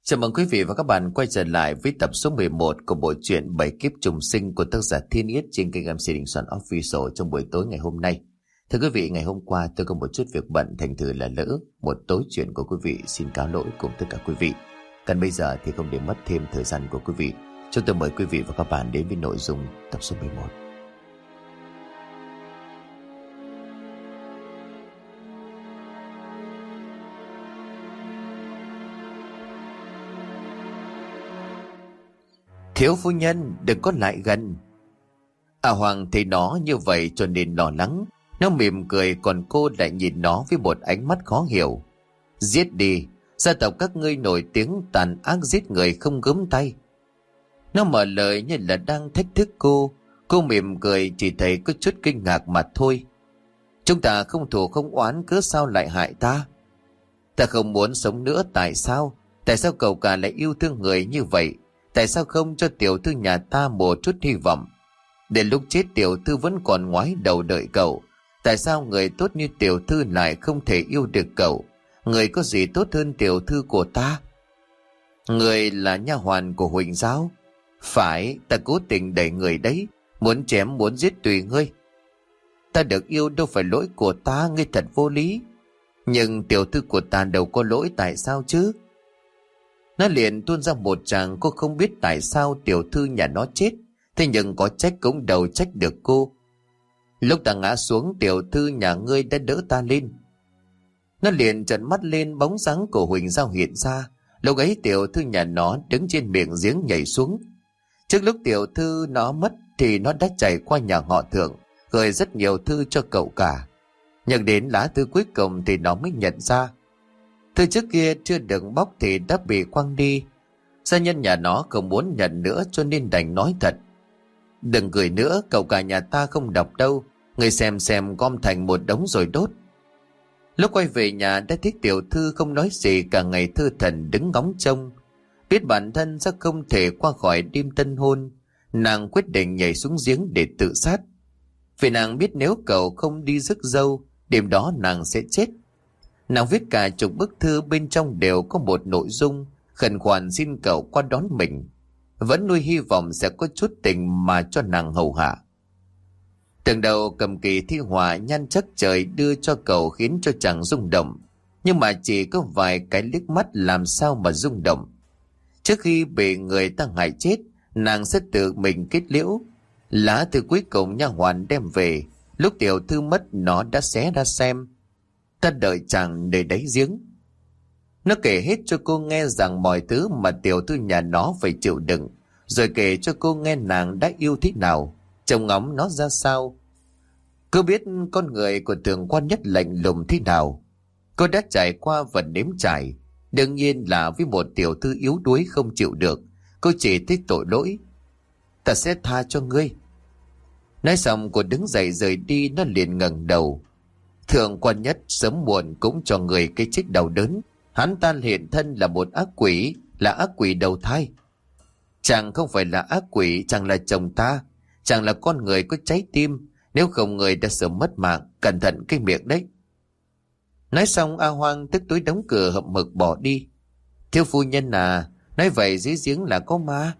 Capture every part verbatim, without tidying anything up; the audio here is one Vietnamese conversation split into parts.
Chào mừng quý vị và các bạn quay trở lại với tập số mười một của bộ truyện Bảy Kiếp Trùng Sinh của tác giả Thiên Yết trên kênh em xê Đình Soạn Official trong buổi tối ngày hôm nay. Thưa quý vị, ngày hôm qua tôi có một chút việc bận, thành thử là lỡ một tối chuyện của quý vị, xin cáo lỗi cùng tất cả quý vị. Còn bây giờ thì không để mất thêm thời gian của quý vị, chúng tôi mời quý vị và các bạn đến với nội dung tập số mười một. Thiếu phu nhân, đừng có lại gần. À Hoàng thấy nó như vậy cho nên lo lắng. Nó mỉm cười, còn cô lại nhìn nó với một ánh mắt khó hiểu. Giết đi, gia tộc các ngươi nổi tiếng tàn ác giết người không gớm tay. Nó mở lời như là đang thách thức cô. Cô mỉm cười, chỉ thấy có chút kinh ngạc mà thôi. Chúng ta không thù không oán, cớ sao lại hại ta? Ta không muốn sống nữa, tại sao? Tại sao cậu cả lại yêu thương người như vậy? Tại sao không cho tiểu thư nhà ta một chút hy vọng? Đến lúc chết tiểu thư vẫn còn ngoái đầu đợi cậu. Tại sao người tốt như tiểu thư lại không thể yêu được cậu? Người có gì tốt hơn tiểu thư của ta? Người là nha hoàn của Huỳnh giáo. Phải, ta cố tình đẩy người đấy. Muốn chém muốn giết tùy ngươi. Ta được yêu đâu phải lỗi của ta, ngươi thật vô lý. Nhưng tiểu thư của ta đâu có lỗi, tại sao chứ? Nó liền tuôn ra một tràng. Cô không biết tại sao tiểu thư nhà nó chết, thế nhưng có trách cũng đâu trách được cô. Lúc ta ngã xuống, tiểu thư nhà ngươi đã đỡ ta lên. Nó liền trợn mắt lên, bóng dáng của Huỳnh Giao hiện ra. Lúc ấy tiểu thư nhà nó đứng trên miệng giếng nhảy xuống. Trước lúc tiểu thư nó mất thì nó đã chạy qua nhà họ Thượng, gửi rất nhiều thư cho cậu cả. Nhưng đến lá thư cuối cùng thì nó mới nhận ra thư trước kia chưa được bóc thì đã bị quăng đi. Gia nhân nhà nó không muốn nhận nữa cho nên đành nói thật. Đừng gửi nữa, cậu cả nhà ta không đọc đâu. Người xem xem gom thành một đống rồi đốt. Lúc quay về nhà đã thấy tiểu thư không nói gì, cả ngày thư thần đứng ngóng trông. Biết bản thân sẽ không thể qua khỏi đêm tân hôn, nàng quyết định nhảy xuống giếng để tự sát. Vì nàng biết nếu cậu không đi rước dâu, đêm đó nàng sẽ chết. Nàng viết cả chục bức thư, bên trong đều có một nội dung khẩn khoản xin cậu qua đón mình, vẫn nuôi hy vọng sẽ có chút tình mà cho nàng hầu hạ. Tưởng đầu cầm kỳ thi họa nhan chắc trời đưa cho cậu khiến cho chàng rung động, nhưng mà chỉ có vài cái liếc mắt làm sao mà rung động. Trước khi bị người ta hại chết, nàng sẽ tự mình kết liễu. Lá thư cuối cùng nha hoàn đem về, lúc tiểu thư mất nó đã xé ra xem. Ta đợi chàng để đáy giếng. Nó kể hết cho cô nghe rằng mọi thứ mà tiểu thư nhà nó phải chịu đựng, rồi kể cho cô nghe nàng đã yêu thế nào, trông ngóng nó ra sao. Cô biết con người của Thượng Quan Nhất lạnh lùng thế nào. Cô đã trải qua và nếm trải. Đương nhiên là với một tiểu thư yếu đuối không chịu được, cô chỉ thích tội lỗi. Ta sẽ tha cho ngươi. Nói xong cô đứng dậy rời đi. Nó liền ngẩng đầu. Thượng Quan Nhất sớm muộn cũng cho người cái chết đau đớn. Hắn ta hiện thân là một ác quỷ, là ác quỷ đầu thai. Chàng không phải là ác quỷ, chàng là chồng ta. Chàng là con người có trái tim, nếu không người đã sớm mất mạng. Cẩn thận cái miệng đấy. Nói xong A Hoang tức tối đóng cửa hậm hực bỏ đi. Thiếu phu nhân à, nói vậy dưới giếng là có ma?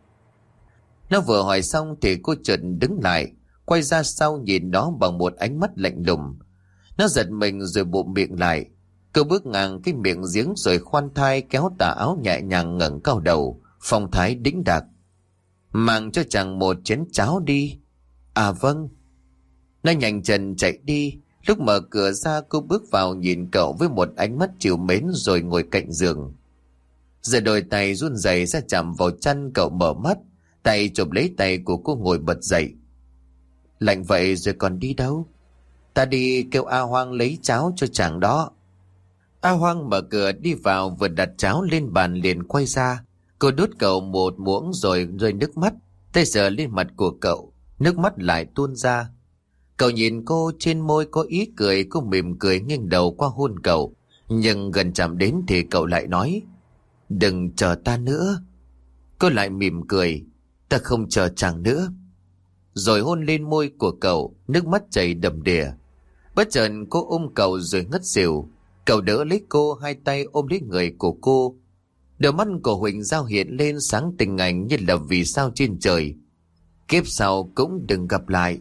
Nó vừa hỏi xong thì cô chợt đứng lại, quay ra sau nhìn nó bằng một ánh mắt lạnh lùng. Nó giật mình rồi bụm miệng lại. Cô bước ngang cái miệng giếng rồi khoan thai kéo tà áo nhẹ nhàng ngẩng cao đầu, phong thái đĩnh đạc. Mang cho chàng một chén cháo đi. À vâng. Nó nhanh chân chạy đi. Lúc mở cửa ra cô bước vào nhìn cậu với một ánh mắt trìu mến rồi ngồi cạnh giường. Giờ đôi tay run rẩy ra chạm vào chân cậu mở mắt, tay chụp lấy tay của cô ngồi bật dậy. Lạnh vậy rồi còn đi đâu? Ta đi kêu A Hoang lấy cháo cho chàng đó. A Hoang mở cửa đi vào, vừa đặt cháo lên bàn liền quay ra. Cô đút cậu một muỗng rồi rơi nước mắt, tay sờ lên mặt của cậu, nước mắt lại tuôn ra. Cậu nhìn cô, trên môi có ý cười, cô mỉm cười nghiêng đầu qua hôn cậu. Nhưng gần chạm đến thì cậu lại nói, đừng chờ ta nữa. Cô lại mỉm cười, ta không chờ chàng nữa. Rồi hôn lên môi của cậu, nước mắt chảy đầm đìa. Bất chợt cô ôm cậu rồi ngất xỉu. Cậu đỡ lấy cô, hai tay ôm lấy người của cô. Đôi mắt của Huỳnh Giao hiện lên sáng tình ảnh như là vì sao trên trời. Kiếp sau cũng đừng gặp lại.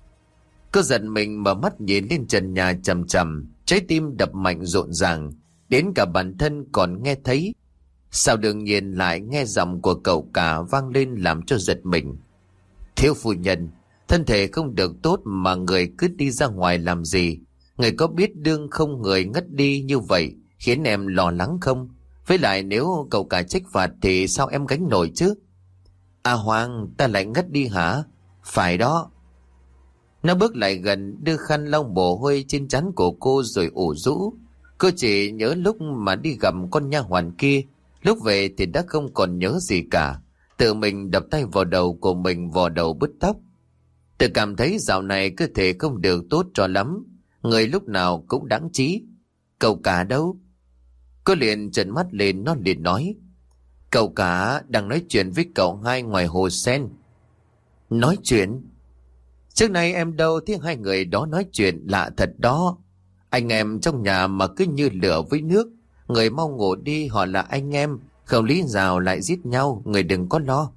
Cô giật mình mở mắt nhìn lên trần nhà chằm chằm, trái tim đập mạnh rộn ràng, đến cả bản thân còn nghe thấy. Sao đương nhiên lại nghe giọng của cậu cả vang lên làm cho giật mình. Thiếu phu nhân, thân thể không được tốt mà người cứ đi ra ngoài làm gì? Người có biết đương không người ngất đi như vậy khiến em lo lắng không? Với lại nếu cậu cả trách phạt thì sao em gánh nổi chứ? À Hoàng, ta lại ngất đi hả? Phải đó. Nó bước lại gần đưa khăn lau mồ hôi trên trán của cô rồi ủ rũ. Cô chỉ nhớ lúc mà đi gặp con nha hoàn kia, lúc về thì đã không còn nhớ gì cả. Tự mình đập tay vào đầu của mình, vò đầu bứt tóc. Tự cảm thấy dạo này cơ thể không được tốt cho lắm, người lúc nào cũng đáng trí. Cậu cả đâu? Cô liền trợn mắt lên, nó liền nói. Cậu cả đang nói chuyện với cậu hai ngoài hồ sen. Nói chuyện? Trước nay em đâu thấy hai người đó nói chuyện, lạ thật đó. Anh em trong nhà mà cứ như lửa với nước. Người mau ngủ đi, họ là anh em, không lý nào lại giết nhau, người đừng có lo.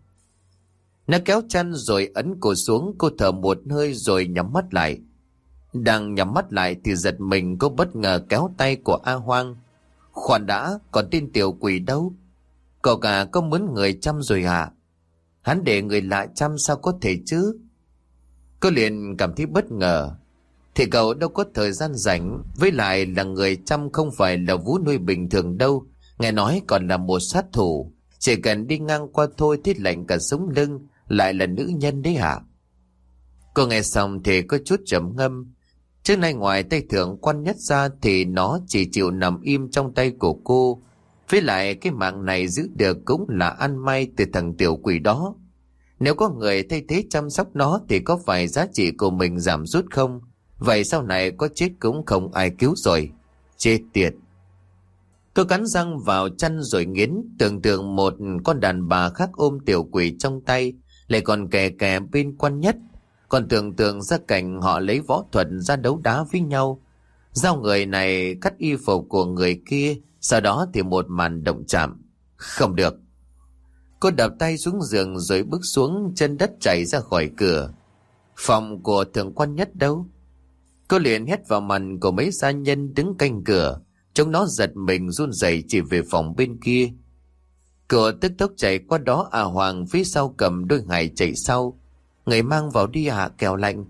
Nó kéo chăn rồi ấn cô xuống. Cô thở một hơi rồi nhắm mắt lại. Đang nhắm mắt lại thì giật mình, cô bất ngờ kéo tay của A Hoang. Khoan đã, còn tên tiểu quỷ đâu? Cậu cả có muốn người chăm rồi hả? Hắn để người lạ chăm sao có thể chứ? Cô liền cảm thấy bất ngờ. Thì cậu đâu có thời gian rảnh, với lại là người chăm không phải là vú nuôi bình thường đâu. Nghe nói còn là một sát thủ, chỉ cần đi ngang qua thôi thiết lạnh cả sống lưng. Lại là nữ nhân đấy hả? Cô nghe xong thì có chút trầm ngâm. Trước nay ngoài tay thượng quan nhất ra thì nó chỉ chịu nằm im trong tay của cô. Với lại cái mạng này giữ được cũng là ăn may từ thằng tiểu quỷ đó. Nếu có người thay thế chăm sóc nó thì có phải giá trị của mình giảm rút không? Vậy sau này có chết cũng không ai cứu rồi. Chết tiệt. Tôi cắn răng vào chăn rồi nghiến, tưởng tượng một con đàn bà khác ôm tiểu quỷ trong tay, lại còn kè kè bên quan nhất. Còn tưởng tượng ra cảnh họ lấy võ thuật ra đấu đá với nhau. Giao người này cắt y phục của người kia, sau đó thì một màn động chạm. Không được. Cô đập tay xuống giường rồi bước xuống, chân đất chảy ra khỏi cửa. Phòng của thượng quan nhất đâu? Cô liền hét vào mặt của mấy gia nhân đứng canh cửa. Chúng nó giật mình run rẩy chỉ về phòng bên kia. Cô tức tốc chạy qua đó. À Hoàng phía sau cầm đôi ngải chạy sau. Người mang vào đi hạ kẻo lạnh.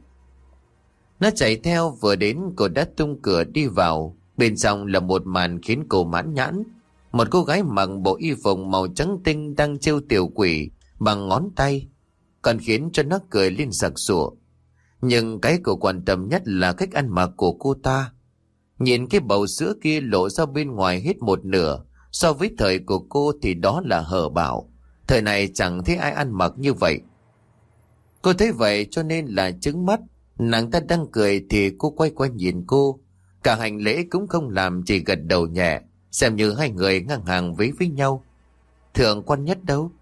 Nó chạy theo, vừa đến cô đã tung cửa đi vào. Bên trong là một màn khiến cô mãn nhãn. Một cô gái mặc bộ y phục màu trắng tinh đang trêu tiểu quỷ bằng ngón tay, còn khiến cho nó cười lên sặc sụa. Nhưng cái cô quan tâm nhất là cách ăn mặc của cô ta. Nhìn cái bầu sữa kia lộ ra bên ngoài hết một nửa, so với thời của cô thì đó là hở bảo. Thời này chẳng thấy ai ăn mặc như vậy. Cô thấy vậy cho nên là trứng mắt. Nàng ta đang cười thì cô quay qua nhìn cô. Cả hành lễ cũng không làm, chỉ gật đầu nhẹ, xem như hai người ngang hàng với với nhau. Thượng quan nhất đâu?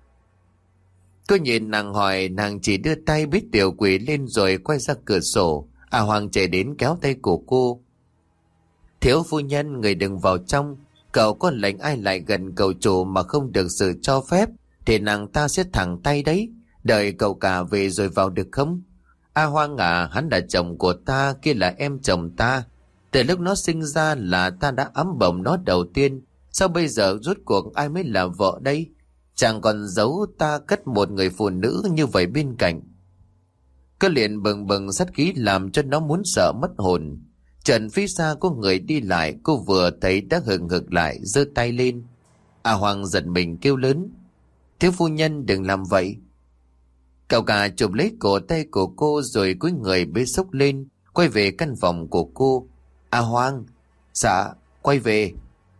Cô nhìn nàng hỏi, nàng chỉ đưa tay bít tiểu quỷ lên rồi quay ra cửa sổ. À Hoàng chạy đến kéo tay của cô. Thiếu phu nhân, người đừng vào trong. Cậu có lệnh ai lại gần cậu chủ mà không được sự cho phép thì nàng ta sẽ thẳng tay đấy. Đợi cậu cả về rồi vào được không? A Hoang à, hắn là chồng của ta, kia là em chồng ta. Từ lúc nó sinh ra là ta đã ấm bồng nó đầu tiên. Sao bây giờ rốt cuộc ai mới là vợ đây? Chẳng còn giấu ta cất một người phụ nữ như vậy bên cạnh. Cứ liền bừng bừng sát khí làm cho nó muốn sợ mất hồn. Trần phía xa có người đi lại, cô vừa thấy đã hừng hực lại, giơ tay lên. A Hoàng giật mình kêu lớn. Thiếu phu nhân đừng làm vậy. Cậu cả chụp lấy cổ tay của cô rồi cúi người bế xốc lên, quay về căn phòng của cô. A Hoàng, dạ, quay về.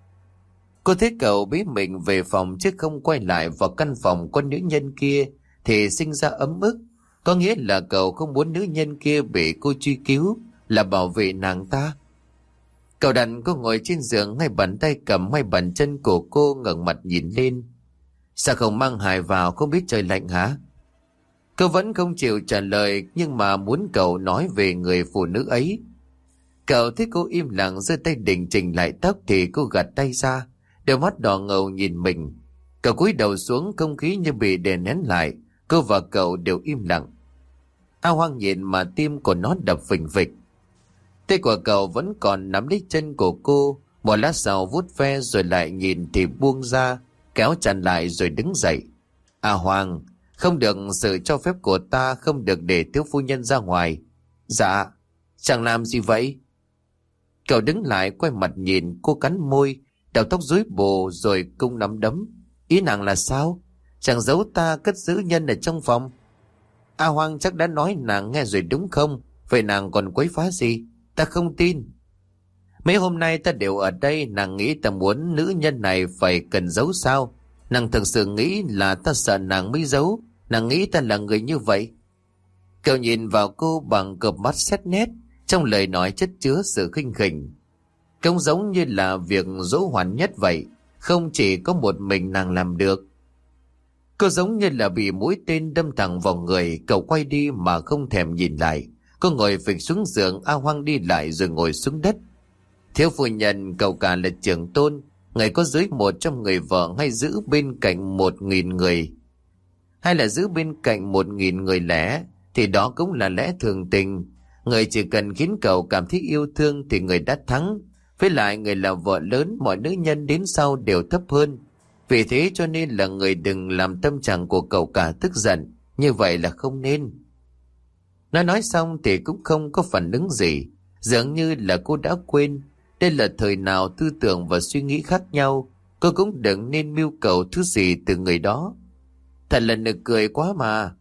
Cô thấy cậu bế mình về phòng chứ không quay lại vào căn phòng con nữ nhân kia thì sinh ra ấm ức. Có nghĩa là cậu không muốn nữ nhân kia bị cô truy cứu, là bảo vệ nàng ta. Cậu đặt cô ngồi trên giường, ngay bàn tay cầm hai bàn chân của cô, ngẩng mặt nhìn lên. Sao không mang Hải vào, không biết trời lạnh hả? Cô vẫn không chịu trả lời, nhưng mà muốn cậu nói về người phụ nữ ấy. Cậu thấy cô im lặng giơ tay định chỉnh lại tóc thì cô gạt tay ra, đôi mắt đỏ ngầu nhìn mình. Cậu cúi đầu xuống, không khí như bị đè nén lại. Cô và cậu đều im lặng. A Hoang nhìn mà tim của nó đập phình phịch. Tay của cậu vẫn còn nắm lấy chân của cô. Một lát sau vuốt ve rồi lại nhìn thì buông ra, kéo chặt lại rồi đứng dậy. A Hoang, không được, sự cho phép của ta không được để thiếu phu nhân ra ngoài. Dạ, chẳng làm gì vậy? Cậu đứng lại quay mặt nhìn cô, cắn môi, đầu tóc rối bù rồi cung nắm đấm. Ý nàng là sao? Chẳng giấu ta cất giữ nhân ở trong phòng. A Hoang chắc đã nói nàng nghe rồi đúng không? Vậy nàng còn quấy phá gì? Ta không tin. Mấy hôm nay ta đều ở đây, nàng nghĩ ta muốn nữ nhân này phải cần giấu sao? Nàng thực sự nghĩ là ta sợ nàng mới giấu? Nàng nghĩ ta là người như vậy? Cậu nhìn vào cô bằng cặp mắt xét nét, trong lời nói chất chứa sự khinh khỉnh. Không giống như là việc dỗ hoàn nhất vậy, không chỉ có một mình nàng làm được. Cô giống như là bị mũi tên đâm thẳng vào người. Cậu quay đi mà không thèm nhìn lại. Cô ngồi phịch xuống giường. A Hoang đi lại rồi ngồi xuống đất. Thiếu phu nhân, cậu cả là trưởng tôn, người có dưới một trăm người vợ, hay giữ bên cạnh một nghìn người, hay là giữ bên cạnh một nghìn người lẻ, thì đó cũng là lẽ thường tình. Người chỉ cần khiến cậu cảm thấy yêu thương thì người đã thắng. Với lại người là vợ lớn, mọi nữ nhân đến sau đều thấp hơn. Vì thế cho nên là người đừng làm tâm trạng của cậu cả tức giận. Như vậy là không nên. Nó nói xong thì cũng không có phản ứng gì. Dường như là cô đã quên. Đây là thời nào tư tưởng và suy nghĩ khác nhau. Cô cũng đừng nên mưu cầu thứ gì từ người đó. Thật là nực cười quá mà.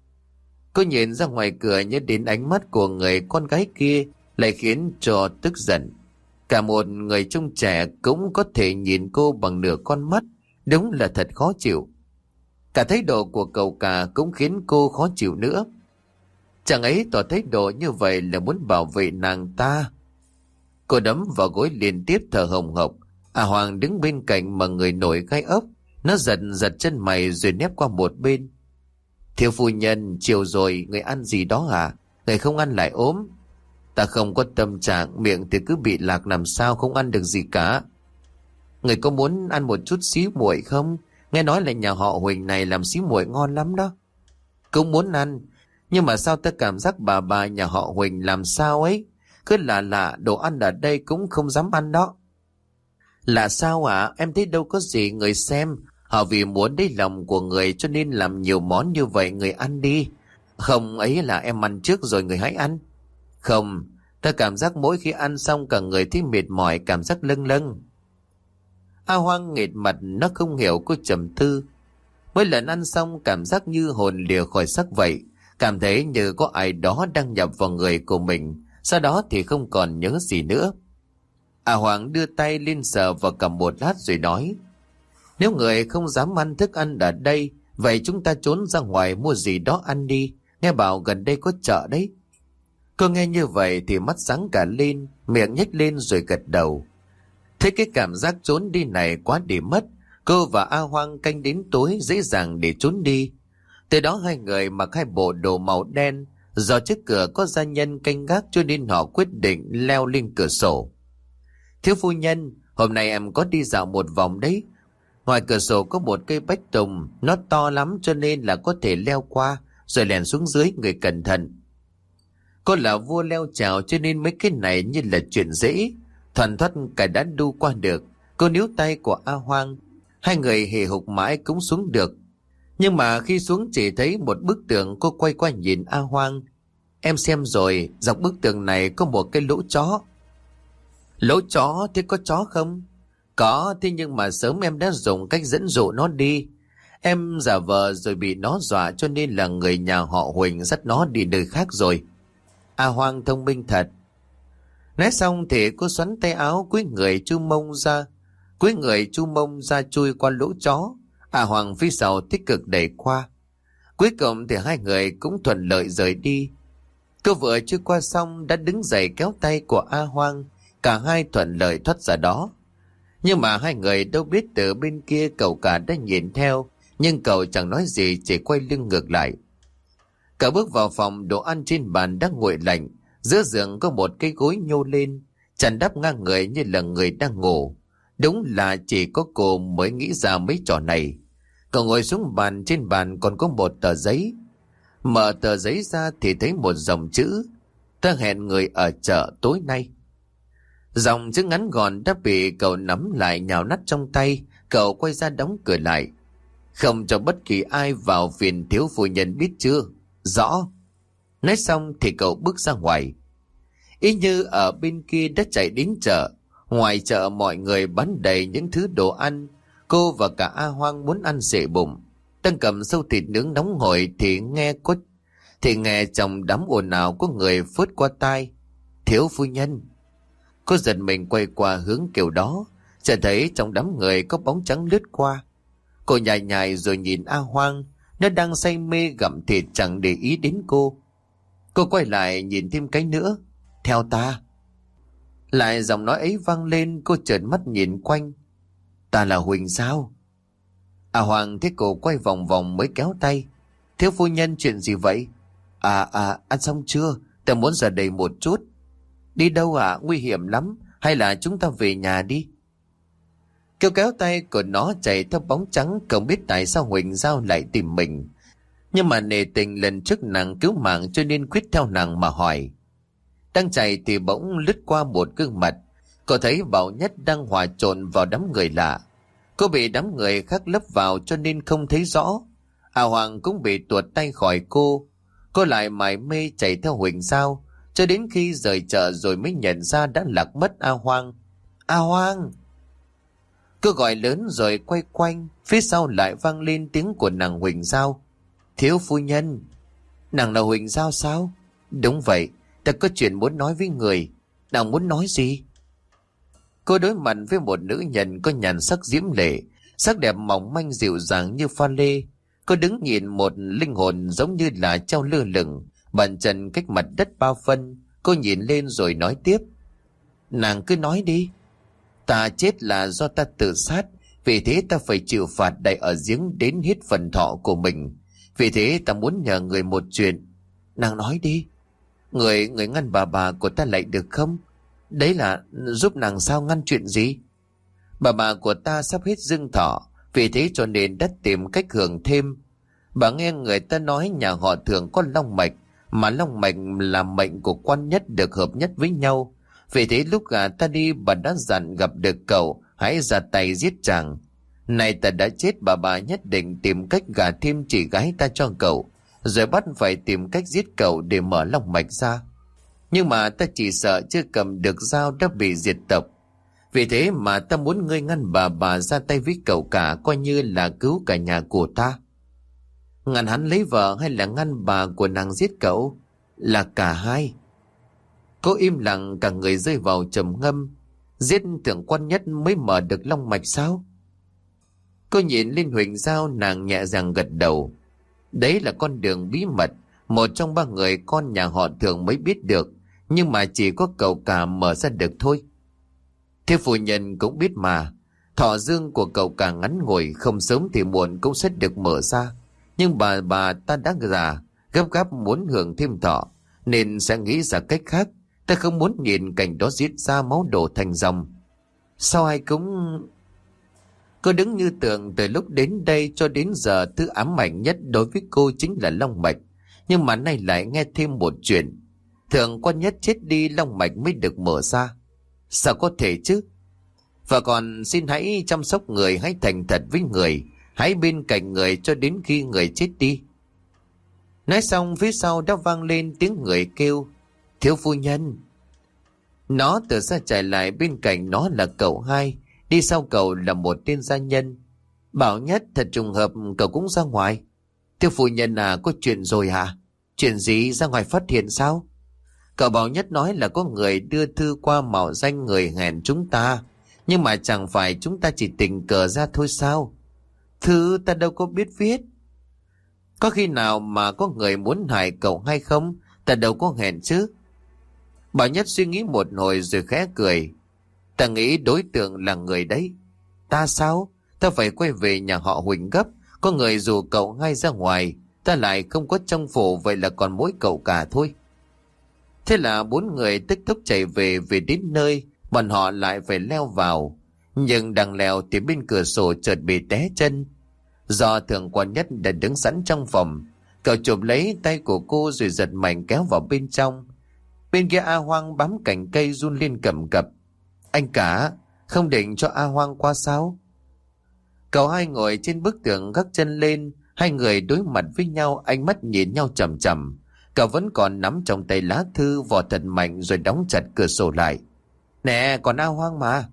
Cô nhìn ra ngoài cửa, nhớ đến ánh mắt của người con gái kia lại khiến cho tức giận. Cả một người trông trẻ cũng có thể nhìn cô bằng nửa con mắt. Đúng là thật khó chịu. Cả thái độ của cậu cả cũng khiến cô khó chịu nữa. Chàng ấy tỏ thái độ như vậy là muốn bảo vệ nàng ta. Cô đấm vào gối liên tiếp thở hồng hộc. À Hoàng đứng bên cạnh mà người nổi gai ốc. Nó giật giật chân mày rồi nép qua một bên. Thiếu phu nhân, chiều rồi người ăn gì đó à? Người không ăn lại ốm. Ta không có tâm trạng, miệng thì cứ bị lạc làm sao không ăn được gì cả. Người có muốn ăn một chút xí muội không? Nghe nói là nhà họ Huỳnh này làm xí muội ngon lắm đó. Cũng muốn ăn, nhưng mà sao ta cảm giác bà bà nhà họ Huỳnh làm sao ấy? Cứ lạ lạ, đồ ăn ở đây cũng không dám ăn đó. Là sao ạ? À? Em thấy đâu có gì, người xem. Họ vì muốn lấy lòng của người cho nên làm nhiều món như vậy, người ăn đi. Không, ấy là em ăn trước rồi người hãy ăn. Không, ta cảm giác mỗi khi ăn xong cả người thấy mệt mỏi, cảm giác lâng lâng. A Hoang nghệt mặt, nó không hiểu cô trầm tư. Mỗi lần ăn xong cảm giác như hồn lìa khỏi xác vậy. Cảm thấy như có ai đó đang nhập vào người của mình. Sau đó thì không còn nhớ gì nữa. A Hoàng đưa tay lên sờ vào cầm một lát rồi nói. Nếu người không dám ăn thức ăn ở đây, vậy chúng ta trốn ra ngoài mua gì đó ăn đi. Nghe bảo gần đây có chợ đấy. Cô nghe như vậy thì mắt sáng cả lên, miệng nhếch lên rồi gật đầu. Thế cái cảm giác trốn đi này quá để mất. Cô và A Hoang canh đến tối dễ dàng để trốn đi. Từ đó hai người mặc hai bộ đồ màu đen. Do trước cửa có gia nhân canh gác cho nên họ quyết định leo lên cửa sổ. Thiếu phu nhân, hôm nay em có đi dạo một vòng đấy. Ngoài cửa sổ có một cây bách tùng, nó to lắm cho nên là có thể leo qua rồi lèn xuống dưới, người cẩn thận. Cô là vua leo trèo cho nên mấy cái này như là chuyện dễ. Thoăn thoắt cả đã đu qua được. Cô níu tay của A Hoang. Hai người hề hục mãi cũng xuống được. Nhưng mà khi xuống chỉ thấy một bức tường. Cô quay qua nhìn A Hoang. Em xem rồi, dọc bức tường này có một cái lỗ chó. Lỗ chó? Thế có chó không? Có, thế nhưng mà sớm em đã dùng cách dẫn dụ nó đi. Em giả vờ rồi bị nó dọa cho nên là người nhà họ Huỳnh dắt nó đi nơi khác rồi. A Hoang thông minh thật. Nói xong thì cô xoắn tay áo, cúi người chu mông ra. Cúi người chu mông ra chui qua lỗ chó. A Hoàng phía sau tích cực đẩy qua. Cuối cùng thì hai người cũng thuận lợi rời đi. Cô vừa chưa qua xong đã đứng dậy kéo tay của A Hoang. Cả hai thuận lợi thoát ra đó. Nhưng mà hai người đâu biết từ bên kia cậu cả đã nhìn theo. Nhưng cậu chẳng nói gì, chỉ quay lưng ngược lại. Cậu bước vào phòng, đồ ăn trên bàn đang nguội lạnh. Giữa giường có một cái gối nhô lên, chăn đắp ngang người như là người đang ngủ. Đúng là chỉ có cô mới nghĩ ra mấy trò này. Cậu ngồi xuống bàn, trên bàn còn có một tờ giấy. Mở tờ giấy ra thì thấy một dòng chữ: ta hẹn người ở chợ tối nay. Dòng chữ ngắn gọn đã bị cậu nắm lại nhào nát trong tay. Cậu quay ra đóng cửa lại. Không cho bất kỳ ai vào phiền thiếu phu nhân, biết chưa? Rõ. Nói xong thì cậu bước ra ngoài. Y Như ở bên kia đã chạy đến chợ. Ngoài chợ mọi người bán đầy những thứ đồ ăn. Cô và cả A Hoang muốn ăn xệ bụng. Đang cầm sâu thịt nướng nóng hổi thì nghe có thì nghe trong đám ồn ào có người phớt qua tai: thiếu phu nhân. Cô giật mình quay qua hướng kiểu đó, chợt thấy trong đám người có bóng trắng lướt qua. Cô nhài nhài rồi nhìn A Hoang, nó đang say mê gặm thịt chẳng để ý đến cô. Cô quay lại nhìn thêm cái nữa: theo ta. Lại giọng nói ấy vang lên. Cô trợn mắt nhìn quanh: ta là Huỳnh sao? A Hoang thấy cô quay vòng vòng mới kéo tay: thiếu phu nhân, chuyện gì vậy? À à, ăn xong chưa? Ta muốn ra đây một chút. Đi đâu ạ? À? Nguy hiểm lắm. Hay là chúng ta về nhà đi? Kêu kéo tay của nó chạy theo bóng trắng. Không biết tại sao Huỳnh Giao lại tìm mình, nhưng mà nể tình lần trước nàng cứu mạng cho nên quyết theo nàng mà hỏi. Đang chạy thì bỗng lướt qua một gương mặt. Cô thấy Bảo Nhất đang hòa trộn vào đám người lạ. Cô bị đám người khác lấp vào cho nên không thấy rõ. A Hoàng cũng bị tuột tay khỏi cô. Cô lại mải mê chạy theo Huỳnh Giao cho đến khi rời chợ rồi mới nhận ra đã lạc mất A Hoang. A Hoang! Cô gọi lớn rồi quay quanh. Phía sau lại vang lên tiếng của nàng Huỳnh Giao: thiếu phu nhân. Nàng là Huỳnh Giao sao? Đúng vậy, ta có chuyện muốn nói với người. Nàng muốn nói gì? Cô đối mặt với một nữ nhân có nhan sắc diễm lệ, sắc đẹp mỏng manh dịu dàng như pha lê. Cô đứng nhìn một linh hồn giống như là treo lơ lửng, bàn chân cách mặt đất bao phân. Cô nhìn lên rồi nói tiếp: nàng cứ nói đi. Ta chết là do ta tự sát, vì thế ta phải chịu phạt đầy ở giếng đến hết phần thọ của mình. Vì thế ta muốn nhờ người một chuyện. Nàng nói đi. Người người ngăn bà bà của ta lại được không? Đấy là giúp nàng sao? Ngăn chuyện gì? Bà bà của ta sắp hết dương thọ, vì thế cho nên đã tìm cách hưởng thêm. Bà nghe người ta nói nhà họ thường có long mạch, mà long mạch là mệnh của quan nhất được hợp nhất với nhau. Vì thế lúc gà ta đi, bà đã dặn gặp được cậu hãy ra tay giết chàng. Này ta đã chết, bà bà nhất định tìm cách gả thêm chị gái ta cho cậu, rồi bắt phải tìm cách giết cậu để mở long mạch ra. Nhưng mà ta chỉ sợ chưa cầm được dao đã bị diệt tộc. Vì thế mà ta muốn ngươi ngăn bà bà ra tay với cậu cả, coi như là cứu cả nhà của ta. Ngăn hắn lấy vợ hay là ngăn bà của nàng giết cậu? Là cả hai. Cô im lặng, cả người rơi vào trầm ngâm. Giết thượng quan nhất mới mở được long mạch sao? Cô nhìn lên Huỳnh Giao, nàng nhẹ nhàng gật đầu. Đấy là con đường bí mật, một trong ba người con nhà họ Thường mới biết được, nhưng mà chỉ có cậu cả mở ra được thôi. Thiếu phu nhân cũng biết mà, thọ dương của cậu cả ngắn ngủi, không sớm thì muộn cũng sẽ được mở ra. Nhưng bà bà ta đã già, gấp gáp muốn hưởng thêm thọ, nên sẽ nghĩ ra cách khác. Ta không muốn nhìn cảnh đó giết ra máu đổ thành dòng. Sao ai cũng... Cô đứng như tượng từ lúc đến đây cho đến giờ. Thứ ám ảnh nhất đối với cô chính là long mạch. Nhưng mà nay lại nghe thêm một chuyện. Thượng quan nhất chết đi, long mạch mới được mở ra. Sao có thể chứ? Và còn xin hãy chăm sóc người, hãy thành thật với người, hãy bên cạnh người cho đến khi người chết đi. Nói xong phía sau đã vang lên tiếng người kêu: thiếu phu nhân. Nó từ xa chạy lại, bên cạnh nó là cậu hai, đi sau cậu là một tên gia nhân. Bảo Nhất, thật trùng hợp cậu cũng ra ngoài. Thiếu phu nhân à, có chuyện rồi hả? Chuyện gì? Ra ngoài phát hiện sao? Cậu Bảo Nhất nói là có người đưa thư qua mạo danh người hẹn chúng ta, nhưng mà chẳng phải chúng ta chỉ tình cờ ra thôi sao? Thư ta đâu có biết viết. Có khi nào mà có người muốn hại cậu hay không? Ta đâu có hẹn chứ. Bảo Nhất suy nghĩ một hồi rồi khẽ cười. Ta nghĩ đối tượng là người đấy. Ta sao? Ta phải quay về nhà họ Huỳnh gấp. Có người rủ cậu ngay ra ngoài. Ta lại không có trong phủ, vậy là còn mỗi cậu cả thôi. Thế là bốn người tức tốc chạy về. Về đến nơi, bọn họ lại phải leo vào. Nhưng đằng leo thì bên cửa sổ chợt bị té chân. Do thượng quan Nhất đã đứng sẵn trong phòng. Cậu chụp lấy tay của cô rồi giật mạnh kéo vào bên trong. Bên kia A Hoang bám cành cây run lên cầm cập. Anh cả, không định cho A Hoang qua sao? Cậu hai ngồi trên bức tường gác chân lên, hai người đối mặt với nhau, ánh mắt nhìn nhau chằm chằm. Cậu vẫn còn nắm trong tay lá thư, vò thật mạnh rồi đóng chặt cửa sổ lại. Nè, còn A Hoang mà.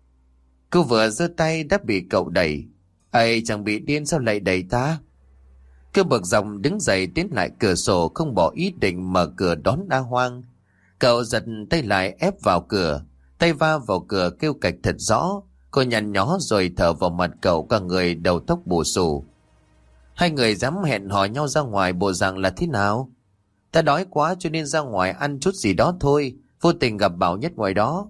Cô vừa giơ tay đã bị cậu đẩy. Ây, chẳng bị điên sao lại đẩy ta? Cứ bực dòng đứng dậy tiến lại cửa sổ, không bỏ ý định mở cửa đón A Hoang. Cậu giật tay lại ép vào cửa, tay va vào cửa kêu cạch thật rõ. Cô nhăn nhó rồi thở vào mặt cậu, cả người đầu tóc bù xù. Hai người dám hẹn hò nhau ra ngoài bộ dạng là thế nào? Ta đói quá cho nên ra ngoài ăn chút gì đó thôi, vô tình gặp Bảo Nhất ngoài đó.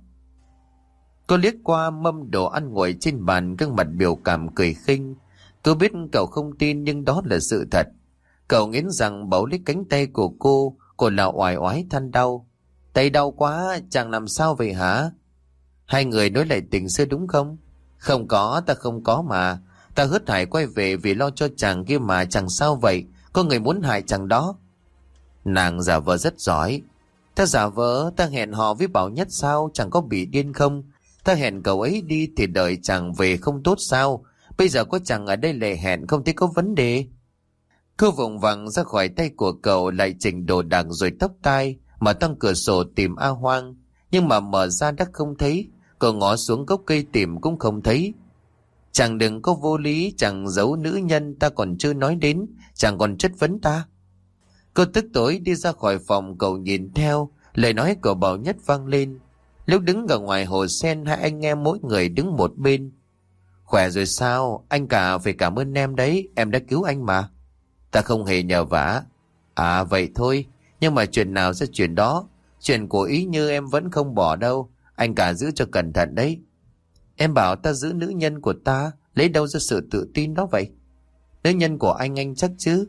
Cô liếc qua mâm đồ ăn ngồi trên bàn, gương mặt biểu cảm cười khinh. Cô biết cậu không tin nhưng đó là sự thật. Cậu nghiến rằng bấu lấy cánh tay của cô, cô là oải oái than đau. Tay đau quá, chẳng làm sao vậy hả? Hai người nói lại tình xưa đúng không? Không có, ta không có mà. Ta hớt hải quay về vì lo cho chàng kia mà, chẳng sao vậy. Có người muốn hại chàng đó. Nàng giả vờ rất giỏi. Ta giả vờ, ta hẹn hò với Bảo Nhất sao? Chẳng có bị điên không? Ta hẹn cậu ấy đi thì đợi chàng về không tốt sao? Bây giờ có chàng ở đây lệ hẹn không thấy có vấn đề. Cô vùng vằng ra khỏi tay của cậu, lại chỉnh đồ đạc rồi tóc tai, mở toang cửa sổ tìm A Hoang. Nhưng mà mở ra đã không thấy. Cô ngó xuống gốc cây tìm cũng không thấy. Chàng đừng có vô lý, chàng giấu nữ nhân ta còn chưa nói đến, chàng còn chất vấn ta. Cô tức tối đi ra khỏi phòng, cậu nhìn theo, lời nói của Bảo Nhất vang lên. Lúc đứng ở ngoài hồ sen, hai anh em mỗi người đứng một bên. Khỏe rồi sao? Anh cả phải cảm ơn em đấy, em đã cứu anh mà. Ta không hề nhờ vả. À vậy thôi, nhưng mà chuyện nào ra chuyện đó. Chuyện của Ý Như em vẫn không bỏ đâu, anh cả giữ cho cẩn thận đấy. Em bảo ta giữ nữ nhân của ta, lấy đâu ra sự tự tin đó vậy? Nữ nhân của anh anh chắc chứ?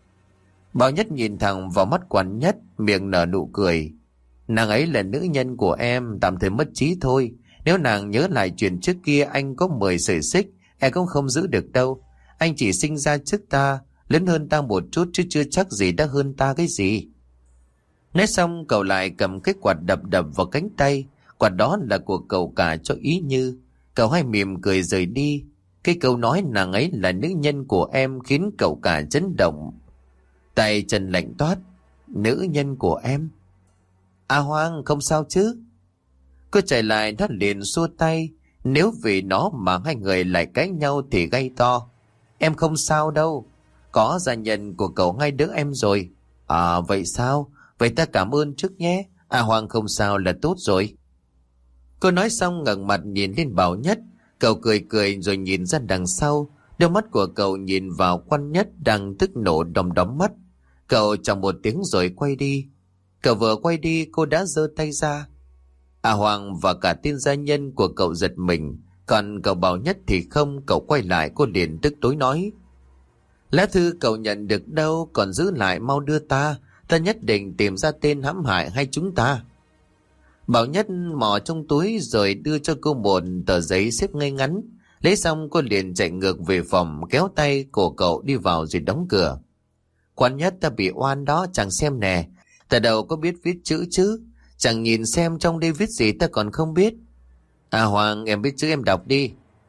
Bảo Nhất nhìn thẳng vào mắt Quan Nhất, miệng nở nụ cười. Nàng ấy là nữ nhân của em, tạm thời mất trí thôi. Nếu nàng nhớ lại chuyện trước kia anh có mười sợi xích, em cũng không giữ được đâu. Anh chỉ sinh ra trước ta, lớn hơn ta một chút chứ chưa chắc gì đã hơn ta cái gì. Nói xong cậu lại cầm cái quạt đập đập vào cánh tay. Quạt đó là của cậu cả cho Ý Như. Cậu hay mỉm cười rời đi. Cái câu nói nàng ấy là nữ nhân của em khiến cậu cả chấn động. Tay chân lạnh toát. Nữ nhân của em? A Hoang không sao chứ? Cô chạy lại nó liền xua tay. Nếu vì nó mà hai người lại cãi nhau thì gây to. Em không sao đâu. Có gia nhân của cậu hai đứa em rồi. À vậy sao? Vậy ta cảm ơn trước nhé. A Hoang không sao là tốt rồi. Cô nói xong ngẩng mặt nhìn lên Bảo Nhất. Cậu cười cười rồi nhìn ra đằng sau. Đôi mắt của cậu nhìn vào Quan Nhất đang tức nổ đom đóm mắt. Cậu trong một tiếng rồi quay đi. Cậu vừa quay đi cô đã giơ tay ra. A Hoàng và cả tên gia nhân của cậu giật mình. Còn cậu Bảo Nhất thì không. Cậu quay lại cô liền tức tối nói. Lá thư cậu nhận được đâu, còn giữ lại mau đưa ta. Ta nhất định tìm ra tên hãm hại hai chúng ta. Bảo Nhất mò trong túi rồi đưa cho cô một tờ giấy xếp ngay ngắn. Lấy xong cô liền chạy ngược về phòng, kéo tay của cậu đi vào rồi đóng cửa. Quan Nhất, ta bị oan đó, chàng xem nè. Ta đâu có biết viết chữ chứ. Chàng nhìn xem trong đây viết gì ta còn không biết. À Hoàng, em biết chữ em đọc đi.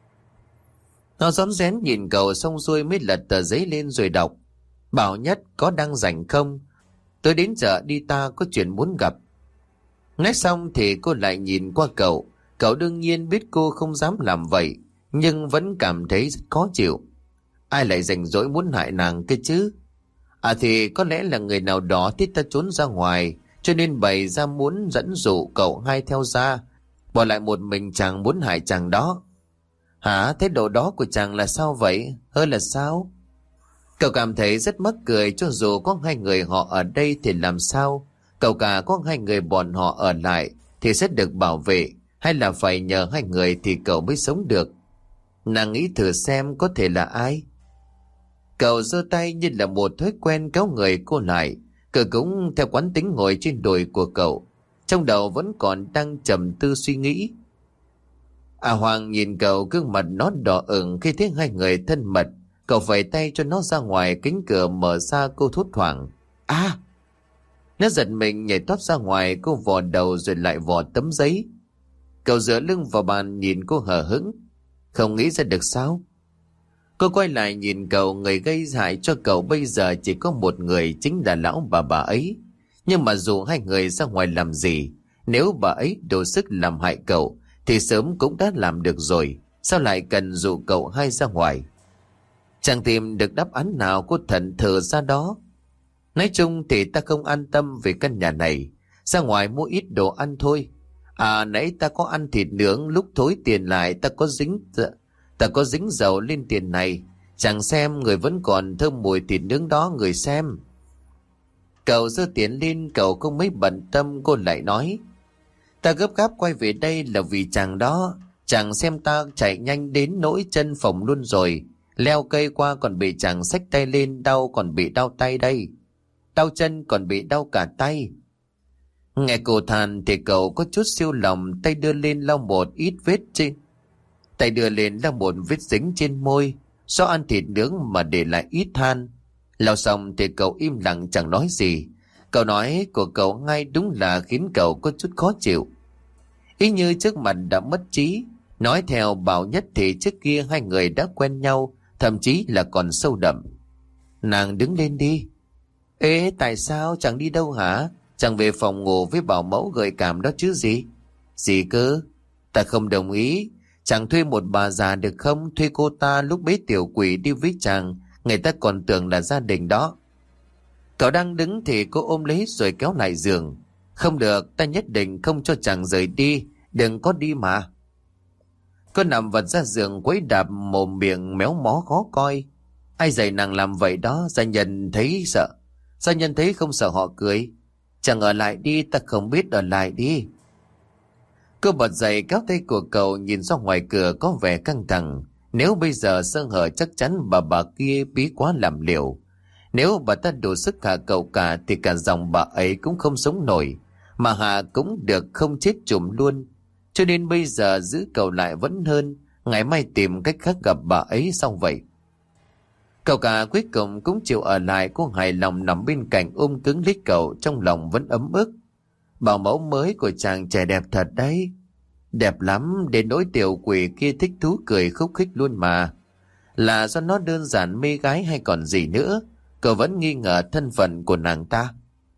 Nó rón rén nhìn cậu xong xuôi mới lật tờ giấy lên rồi đọc. Bảo Nhất, có đang rảnh không? Tôi đến chợ đi, ta có chuyện muốn gặp. Nói xong thì cô lại nhìn qua cậu. Cậu đương nhiên biết cô không dám làm vậy, nhưng vẫn cảm thấy rất khó chịu. Ai lại rảnh rỗi muốn hại nàng kia chứ? À thì có lẽ là người nào đó thích ta trốn ra ngoài, cho nên bày ra muốn dẫn dụ cậu hai theo ra, bỏ lại một mình chàng muốn hại chàng đó. Hả? Thái độ đó của chàng là sao vậy? Hơi là sao? Cậu cảm thấy rất mắc cười. Cho dù có hai người họ ở đây thì làm sao? Cậu cả có hai người bọn họ ở lại thì sẽ được bảo vệ, hay là phải nhờ hai người thì cậu mới sống được? Nàng nghĩ thử xem có thể là ai. Cậu giơ tay như là một thói quen kéo người cô lại. Cậu cũng theo quán tính ngồi trên đùi của cậu, trong đầu vẫn còn đang trầm tư suy nghĩ. À Hoàng nhìn cậu, gương mặt nó đỏ ửng khi thấy hai người thân mật. Cậu vẫy tay cho nó ra ngoài, cánh cửa mở ra, cô thốt thoảng. À! Nó giật mình nhảy tót ra ngoài, cô vò đầu rồi lại vò tấm giấy. Cậu dựa lưng vào bàn nhìn cô hờ hững. Không nghĩ ra được sao? Cô quay lại nhìn cậu, người gây hại cho cậu bây giờ chỉ có một người, chính là lão bà bà ấy. Nhưng mà dù hai người ra ngoài làm gì, nếu bà ấy đổ sức làm hại cậu thì sớm cũng đã làm được rồi. Sao lại cần dụ cậu hai ra ngoài? Chẳng tìm được đáp án nào, cô thẫn thờ ra đó. Nói chung thì ta không an tâm về căn nhà này. Ra ngoài mua ít đồ ăn thôi. À nãy ta có ăn thịt nướng, lúc thối tiền lại ta có dính Ta có dính dầu lên tiền này. Chẳng xem người vẫn còn thơm mùi thịt nướng đó, người xem. Cậu giơ tiền lên, cậu không mấy bận tâm. Cô lại nói, ta gấp gáp quay về đây là vì chàng đó. Chàng xem ta chạy nhanh đến nỗi chân phồng luôn rồi. Leo cây qua còn bị chàng xách tay lên, đau còn bị đau tay đây. Đau chân còn bị đau cả tay. Nghe cô than thì cậu có chút siêu lòng, tay đưa lên lau một ít vết trên. Tay đưa lên lau một vết dính trên môi, do ăn thịt nướng mà để lại ít than. Lau xong thì cậu im lặng chẳng nói gì. Cậu nói của cậu ngay đúng là khiến cậu có chút khó chịu. Ý như trước mặt đã mất trí. Nói theo Bảo Nhất thì trước kia hai người đã quen nhau, thậm chí là còn sâu đậm. Nàng đứng lên đi. Ê, tại sao chẳng đi đâu hả? Chẳng về phòng ngủ với bảo mẫu gợi cảm đó chứ gì? Gì cơ? Ta không đồng ý. Chẳng thuê một bà già được không? Thuê cô ta lúc bế tiểu quỷ đi với chàng, người ta còn tưởng là gia đình đó. Cậu đang đứng thì cô ôm lấy rồi kéo lại giường. Không được, ta nhất định không cho chàng rời đi. Đừng có đi mà. Cô nằm vật ra giường quấy đạp, mồm miệng méo mó khó coi. Ai dạy nàng làm vậy đó? Gia nhân thấy sợ. Gia nhân thấy không sợ họ cười. Chàng ở lại đi, ta không biết, ở lại đi. Cô bật dậy kéo tay của cậu, nhìn ra ngoài cửa có vẻ căng thẳng. Nếu bây giờ sơ hở chắc chắn bà bà kia bí quá làm liều. Nếu bà ta đủ sức hạ cậu cả thì cả dòng bà ấy cũng không sống nổi. Mà hạ cũng được không chết chùm luôn. Cho nên bây giờ giữ cậu lại vẫn hơn. Ngày mai tìm cách khác gặp bà ấy xong vậy. Cậu cả cuối cùng cũng chịu ở lại. Cô hài lòng nằm bên cạnh ôm cứng lấy cậu, trong lòng vẫn ấm ức. Bảo mẫu mới của chàng trẻ đẹp thật đấy. Đẹp lắm, đến nỗi tiểu quỷ kia thích thú cười khúc khích luôn mà. Là do nó đơn giản mê gái hay còn gì nữa? Cậu vẫn nghi ngờ thân phận của nàng ta.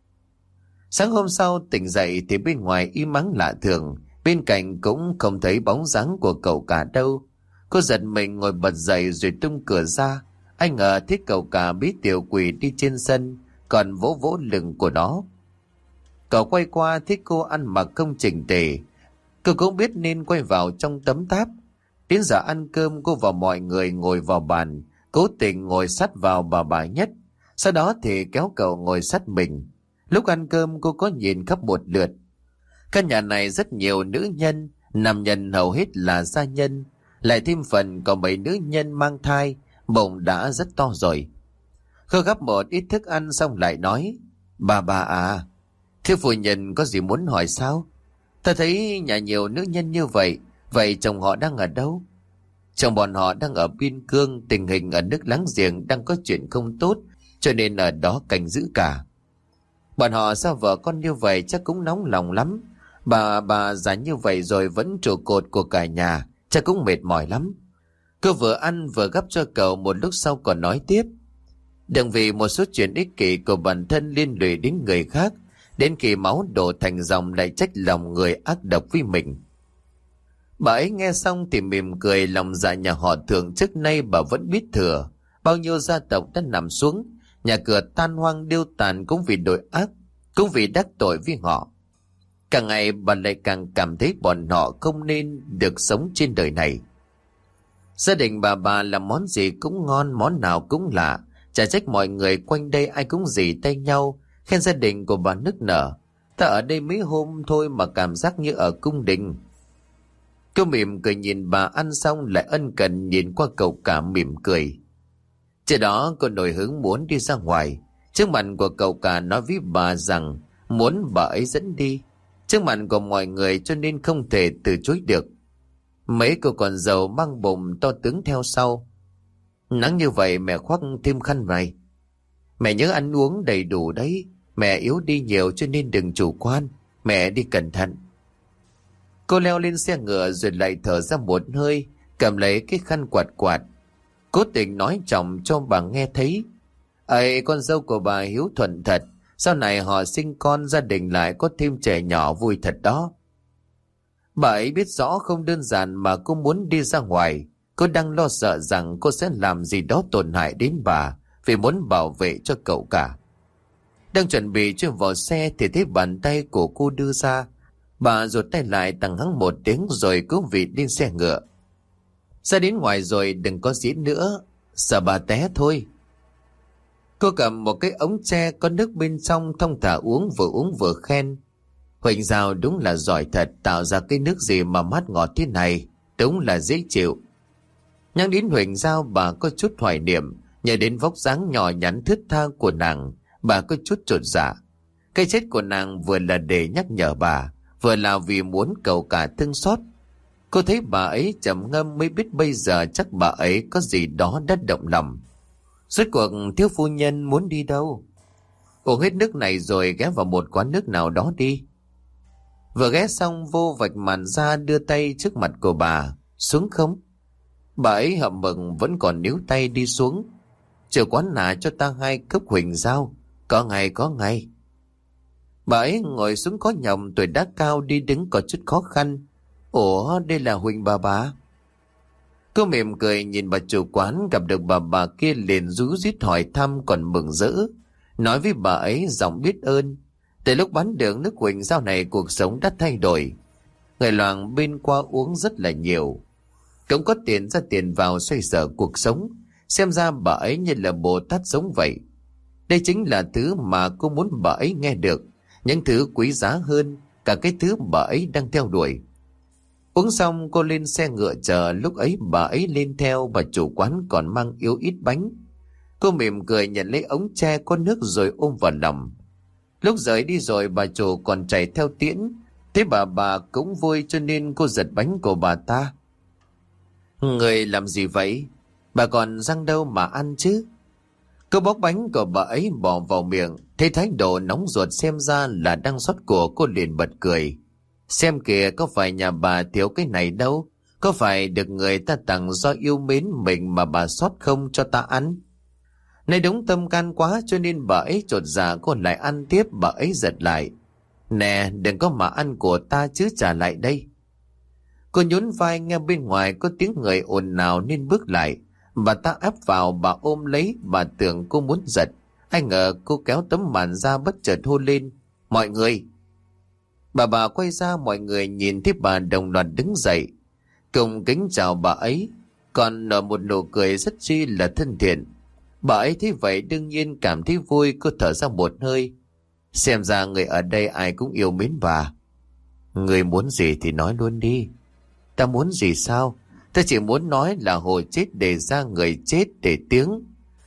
Sáng hôm sau tỉnh dậy thì bên ngoài im ắng lạ thường. Bên cạnh cũng không thấy bóng dáng của cậu cả đâu. Cô giật mình ngồi bật dậy rồi tung cửa ra. Anh ngờ thấy cậu cả bí tiểu quỷ đi trên sân, còn vỗ vỗ lưng của nó. Cậu quay qua thấy cô ăn mặc không chỉnh tề. Cô cũng biết nên quay vào trong tấm tháp. Đến giờ ăn cơm cô và mọi người ngồi vào bàn, cố tình ngồi sát vào bà bà Nhất. Sau đó thì kéo cậu ngồi sát mình. Lúc ăn cơm cô có nhìn khắp một lượt. Căn nhà này rất nhiều nữ nhân, nam nhân hầu hết là gia nhân. Lại thêm phần có mấy nữ nhân mang thai, bụng đã rất to rồi. Cô gắp một ít thức ăn xong lại nói, bà bà à, thưa phu nhân có gì muốn hỏi sao? Ta thấy nhà nhiều nữ nhân như vậy, vậy chồng họ đang ở đâu? Chồng bọn họ đang ở biên cương, tình hình ở nước láng giềng đang có chuyện không tốt, cho nên ở đó canh giữ cả. Bọn họ sao vợ con như vậy chắc cũng nóng lòng lắm. Bà bà già như vậy rồi vẫn trụ cột của cả nhà, chắc cũng mệt mỏi lắm. Cô vừa ăn vừa gắp cho cậu, một lúc sau còn nói tiếp. Đừng vì một số chuyện ích kỷ của bản thân liên lụy đến người khác, đến khi máu đổ thành dòng lại trách lòng người ác độc với mình. Bà ấy nghe xong thì mỉm cười, lòng dạ nhà họ Thường trước nay bà vẫn biết thừa. Bao nhiêu gia tộc đã nằm xuống, nhà cửa tan hoang điêu tàn cũng vì tội ác, cũng vì đắc tội với họ. Càng ngày bà lại càng cảm thấy bọn họ không nên được sống trên đời này. Gia đình bà bà làm món gì cũng ngon, món nào cũng lạ. Chả trách mọi người quanh đây ai cũng dì tay nhau, khen gia đình của bà nức nở. Ta ở đây mấy hôm thôi mà cảm giác như ở cung đình. Cô mỉm cười nhìn bà ăn xong lại ân cần nhìn qua cậu cả mỉm cười. Trước đó cô nổi hứng muốn đi ra ngoài. Trước mặt của cậu cả nói với bà rằng muốn bà ấy dẫn đi. Trước mặt của mọi người cho nên không thể từ chối được. Mấy cô con dâu mang bụng to tướng theo sau. Nắng như vậy mẹ khoác thêm khăn vậy. Mẹ nhớ ăn uống đầy đủ đấy. Mẹ yếu đi nhiều cho nên đừng chủ quan. Mẹ đi cẩn thận. Cô leo lên xe ngựa rồi lại thở ra một hơi, cầm lấy cái khăn quạt quạt. Cố tình nói trọng cho bà nghe thấy. Ấy, con dâu của bà hiếu thuận thật. Sau này họ sinh con, gia đình lại có thêm trẻ nhỏ vui thật đó. Bà ấy biết rõ không đơn giản mà cô muốn đi ra ngoài. Cô đang lo sợ rằng cô sẽ làm gì đó tổn hại đến bà vì muốn bảo vệ cho cậu cả. Đang chuẩn bị chui vào xe thì thấy bàn tay của cô đưa ra. Bà rụt tay lại tằng hắng một tiếng rồi cứu vị lên xe ngựa. Ra đến ngoài rồi đừng có diễn nữa, sợ bà té thôi. Cô cầm một cái ống tre có nước bên trong, thong thả uống, vừa uống vừa khen. Huỳnh Giao đúng là giỏi thật, tạo ra cái nước gì mà mát ngọt thế này, đúng là dễ chịu. Nhắc đến Huỳnh Giao bà có chút hoài niệm, nhớ đến vóc dáng nhỏ nhắn thướt tha của nàng, bà có chút chột dạ. Cái chết của nàng vừa là để nhắc nhở bà, vừa là vì muốn cầu cả thương xót. Cô thấy bà ấy trầm ngâm mới biết bây giờ chắc bà ấy có gì đó đã động lòng. Rốt cuộc thiếu phu nhân muốn đi đâu? Uống hết nước này rồi ghé vào một quán nước nào đó đi. Vừa ghé xong vô vạch màn ra đưa tay trước mặt của bà. Xuống không? Bà ấy hậm mừng vẫn còn níu tay đi xuống. Chờ quán nà cho ta hai cốc Huỳnh Giao. Có ngày có ngày. Bà ấy ngồi xuống có nhầm, tuổi đã cao đi đứng có chút khó khăn. Ủa, đây là Huỳnh bà bà. Cô mỉm cười nhìn bà chủ quán, gặp được bà bà kia liền rú rít hỏi thăm còn mừng rỡ. Nói với bà ấy giọng biết ơn. Từ lúc bán được nước Huỳnh Giao này cuộc sống đã thay đổi. Người làng bên qua uống rất là nhiều. Cũng có tiền ra tiền vào xoay sở cuộc sống. Xem ra bà ấy như là Bồ Tát sống vậy. Đây chính là thứ mà cô muốn bà ấy nghe được. Những thứ quý giá hơn cả cái thứ bà ấy đang theo đuổi. Uống xong cô lên xe ngựa chờ. Lúc ấy bà ấy lên theo, bà chủ quán còn mang yếu ít bánh. Cô mỉm cười nhận lấy ống tre có nước rồi ôm vào lòng. Lúc rời đi rồi bà chủ còn chạy theo tiễn. Thế bà bà cũng vui cho nên cô giật bánh của bà ta. Người làm gì vậy? Bà còn răng đâu mà ăn chứ? Cô bóc bánh của bà ấy bỏ vào miệng. Thấy thái độ nóng ruột xem ra là đang xót của, cô liền bật cười. Xem kìa, có phải nhà bà thiếu cái này đâu? Có phải được người ta tặng do yêu mến mình mà bà xót không cho ta ăn? Này đúng tâm can quá cho nên bà ấy chột dạ cô lại ăn tiếp. Bà ấy giật lại. Nè, đừng có mà ăn của ta chứ, trả lại đây. Cô nhún vai nghe bên ngoài có tiếng người ồn ào nên bước lại. Bà ta áp vào, bà ôm lấy. Bà tưởng cô muốn giật, ai ngờ cô kéo tấm màn ra bất chợt hô lên. Mọi người! Bà bà quay ra, mọi người nhìn thấy bà đồng loạt đứng dậy cùng kính chào bà ấy, còn nở một nụ cười rất chi là thân thiện. Bà ấy thấy vậy đương nhiên cảm thấy vui. Cô thở ra một hơi. Xem ra người ở đây ai cũng yêu mến bà. Người muốn gì thì nói luôn đi. Ta muốn gì sao? Ta chỉ muốn nói là hồ chết để ra người chết để tiếng.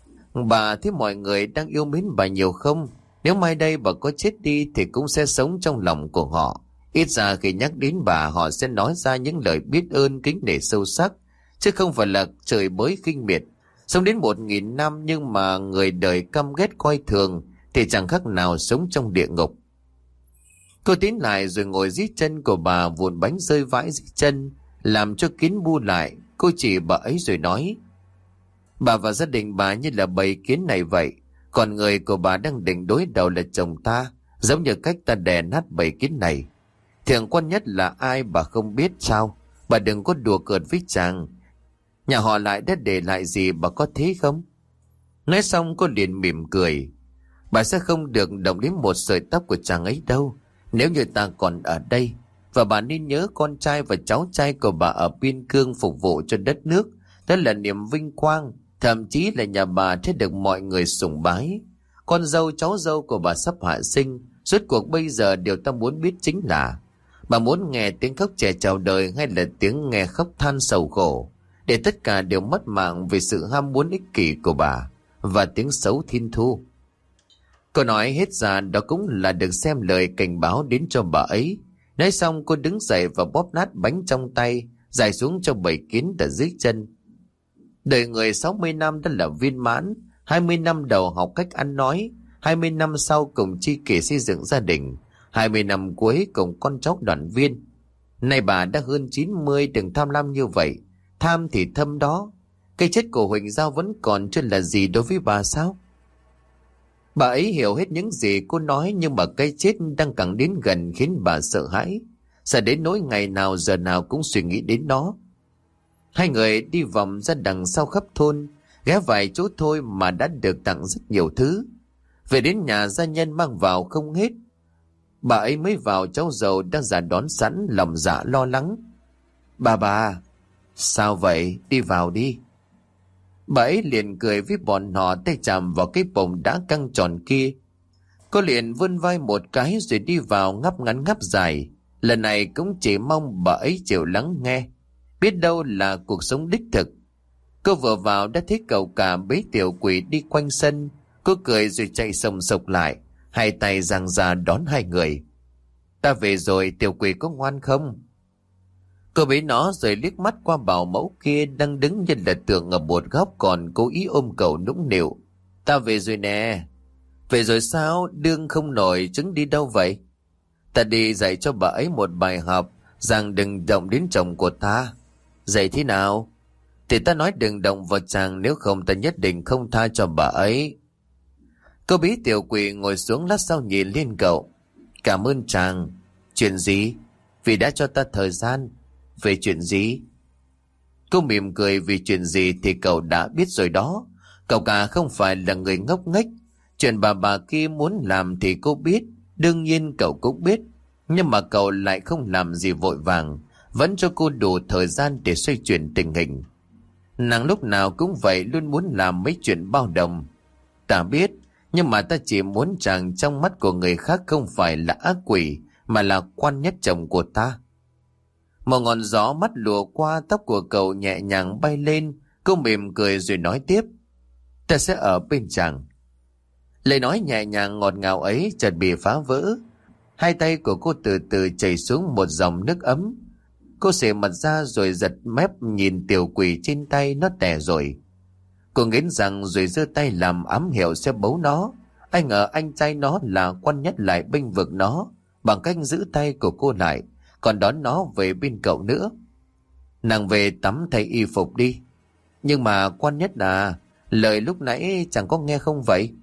Bà thấy mọi người đang yêu mến bà nhiều không? Nếu mai đây bà có chết đi thì cũng sẽ sống trong lòng của họ. Ít ra khi nhắc đến bà, họ sẽ nói ra những lời biết ơn kính nể sâu sắc, chứ không phải là trời bới khinh miệt. Sống đến một nghìn năm nhưng mà người đời căm ghét coi thường thì chẳng khác nào sống trong địa ngục. Cô tiến lại rồi ngồi dưới chân của bà, vụn bánh rơi vãi dưới chân làm cho kiến bu lại. Cô chỉ bà ấy rồi nói. Bà và gia đình bà như là bầy kiến này vậy. Còn người của bà đang định đối đầu là chồng ta, giống như cách ta đè nát bầy kiến này. Thượng quan nhất là ai bà không biết sao? Bà đừng có đùa cợt với chàng. Nhà họ lại đã để lại gì bà có thế không? Nói xong cô liền mỉm cười. Bà sẽ không được động đến một sợi tóc của chàng ấy đâu, nếu như ta còn ở đây. Và bà nên nhớ con trai và cháu trai của bà ở biên cương phục vụ cho đất nước. Đó là niềm vinh quang. Thậm chí là nhà bà sẽ được mọi người sùng bái. Con dâu cháu dâu của bà sắp hạ sinh. Rốt cuộc bây giờ điều ta muốn biết chính là bà muốn nghe tiếng khóc trẻ chào đời hay là tiếng nghe khóc than sầu khổ, để tất cả đều mất mạng vì sự ham muốn ích kỷ của bà và tiếng xấu thiên thu. Cô nói hết ra đó cũng là được xem lời cảnh báo đến cho bà ấy. Nói xong cô đứng dậy và bóp nát bánh trong tay, giải xuống cho bầy kiến ở dưới chân. Đời người sáu mươi năm đã là viên mãn, hai mươi năm đầu học cách ăn nói, hai mươi năm sau cùng chi kỷ xây dựng gia đình, hai mươi năm cuối cùng con cháu đoàn viên. Nay bà đã hơn chín mươi, đừng tham lam như vậy. Tham thì thâm đó. Cái chết của Huỳnh Giao vẫn còn chưa là gì đối với bà sao? Bà ấy hiểu hết những gì cô nói, nhưng mà cái chết đang càng đến gần khiến bà sợ hãi. Sợ đến nỗi ngày nào giờ nào cũng suy nghĩ đến nó. Hai người đi vòng ra đằng sau khắp thôn, ghé vài chỗ thôi mà đã được tặng rất nhiều thứ. Về đến nhà gia nhân mang vào không hết. Bà ấy mới vào, cháu giàu đang giả đón sẵn, lòng dạ lo lắng. Bà bà, sao vậy? Đi vào đi. Bà ấy liền cười với bọn họ, tay chạm vào cái bồn đá căng tròn kia. Cô liền vươn vai một cái rồi đi vào, ngắp ngắn ngắp dài. Lần này cũng chỉ mong bà ấy chịu lắng nghe, biết đâu là cuộc sống đích thực. Cô vừa vào đã thấy cậu cả bế tiểu quỷ đi quanh sân. Cô cười rồi chạy sồng sộc lại, hai tay giang ra đón hai người. Ta về rồi, tiểu quỷ có ngoan không? Cô bế nó rồi liếc mắt qua bảo mẫu kia đang đứng như là tượng ở một góc, còn cố ý ôm cậu nũng nịu. Ta về rồi nè. Về rồi sao? Đương không nổi, chứng đi đâu vậy? Ta đi dạy cho bà ấy một bài học, rằng đừng động đến chồng của ta. Dạy thế nào? Thì ta nói đừng động vào chàng, nếu không ta nhất định không tha cho bà ấy. Cô bí tiểu quỷ ngồi xuống lát sau nhìn lên cậu. Cảm ơn chàng. Chuyện gì? Vì đã cho ta thời gian. Về chuyện gì? Cô mỉm cười. Vì chuyện gì thì cậu đã biết rồi đó. Cậu cả không phải là người ngốc nghếch. Chuyện bà bà kia muốn làm thì cô biết, đương nhiên cậu cũng biết. Nhưng mà cậu lại không làm gì vội vàng, vẫn cho cô đủ thời gian để xoay chuyển tình hình. Nàng lúc nào cũng vậy, luôn muốn làm mấy chuyện bao đồng. Ta biết, nhưng mà ta chỉ muốn chàng trong mắt của người khác không phải là ác quỷ, mà là quan nhất chồng của ta. Một ngọn gió mắt lùa qua, tóc của cậu nhẹ nhàng bay lên. Cô mỉm cười rồi nói tiếp. Ta sẽ ở bên chàng. Lời nói nhẹ nhàng ngọt ngào ấy chợt bị phá vỡ. Hai tay của cô từ từ chảy xuống một dòng nước ấm. Cô xề mặt ra rồi giật mép nhìn tiểu quỷ trên tay, nó tè rồi. Cô nghiến răng rồi giơ tay làm ám hiệu sẽ bấu nó. Ai ngờ anh trai nó là quan nhất lại bênh vực nó bằng cách giữ tay của cô lại, còn đón nó về bên cậu nữa. Nàng về tắm thay y phục đi. Nhưng mà quan nhất à, lời lúc nãy chẳng có nghe không vậy?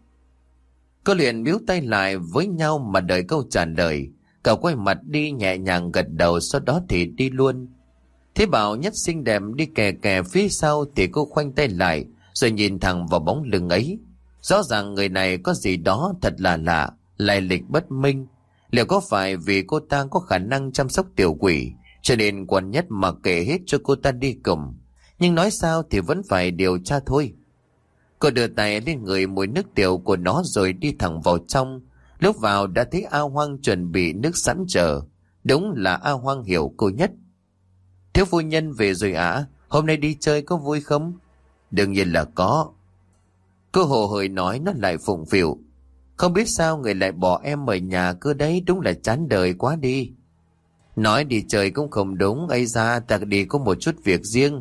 Cô liền biếu tay lại với nhau mà đợi câu trả lời. Cậu quay mặt đi nhẹ nhàng gật đầu, sau đó thì đi luôn. Thế Bảo Nhất xinh đẹp đi kè kè phía sau thì cô khoanh tay lại rồi nhìn thẳng vào bóng lưng ấy. Rõ ràng người này có gì đó thật là lạ, lai lịch bất minh. Liệu có phải vì cô ta có khả năng chăm sóc tiểu quỷ cho nên Quan Nhất mặc kệ hết cho cô ta đi cùng? Nhưng nói sao thì vẫn phải điều tra thôi. Cô đưa tay lên người mùi nước tiểu của nó rồi đi thẳng vào trong. Lúc vào đã thấy A Hoang chuẩn bị nước sẵn chờ. Đúng là A Hoang hiểu cô Nhất. Thiếu phu nhân về rồi ạ? À? Hôm nay đi chơi có vui không? Đương nhiên là có. Cô hồ hởi nói, nó lại phụng phịu. Không biết sao người lại bỏ em ở nhà cơ đấy, đúng là chán đời quá đi. Nói đi chơi cũng không đúng, ấy ra ta đi có một chút việc riêng.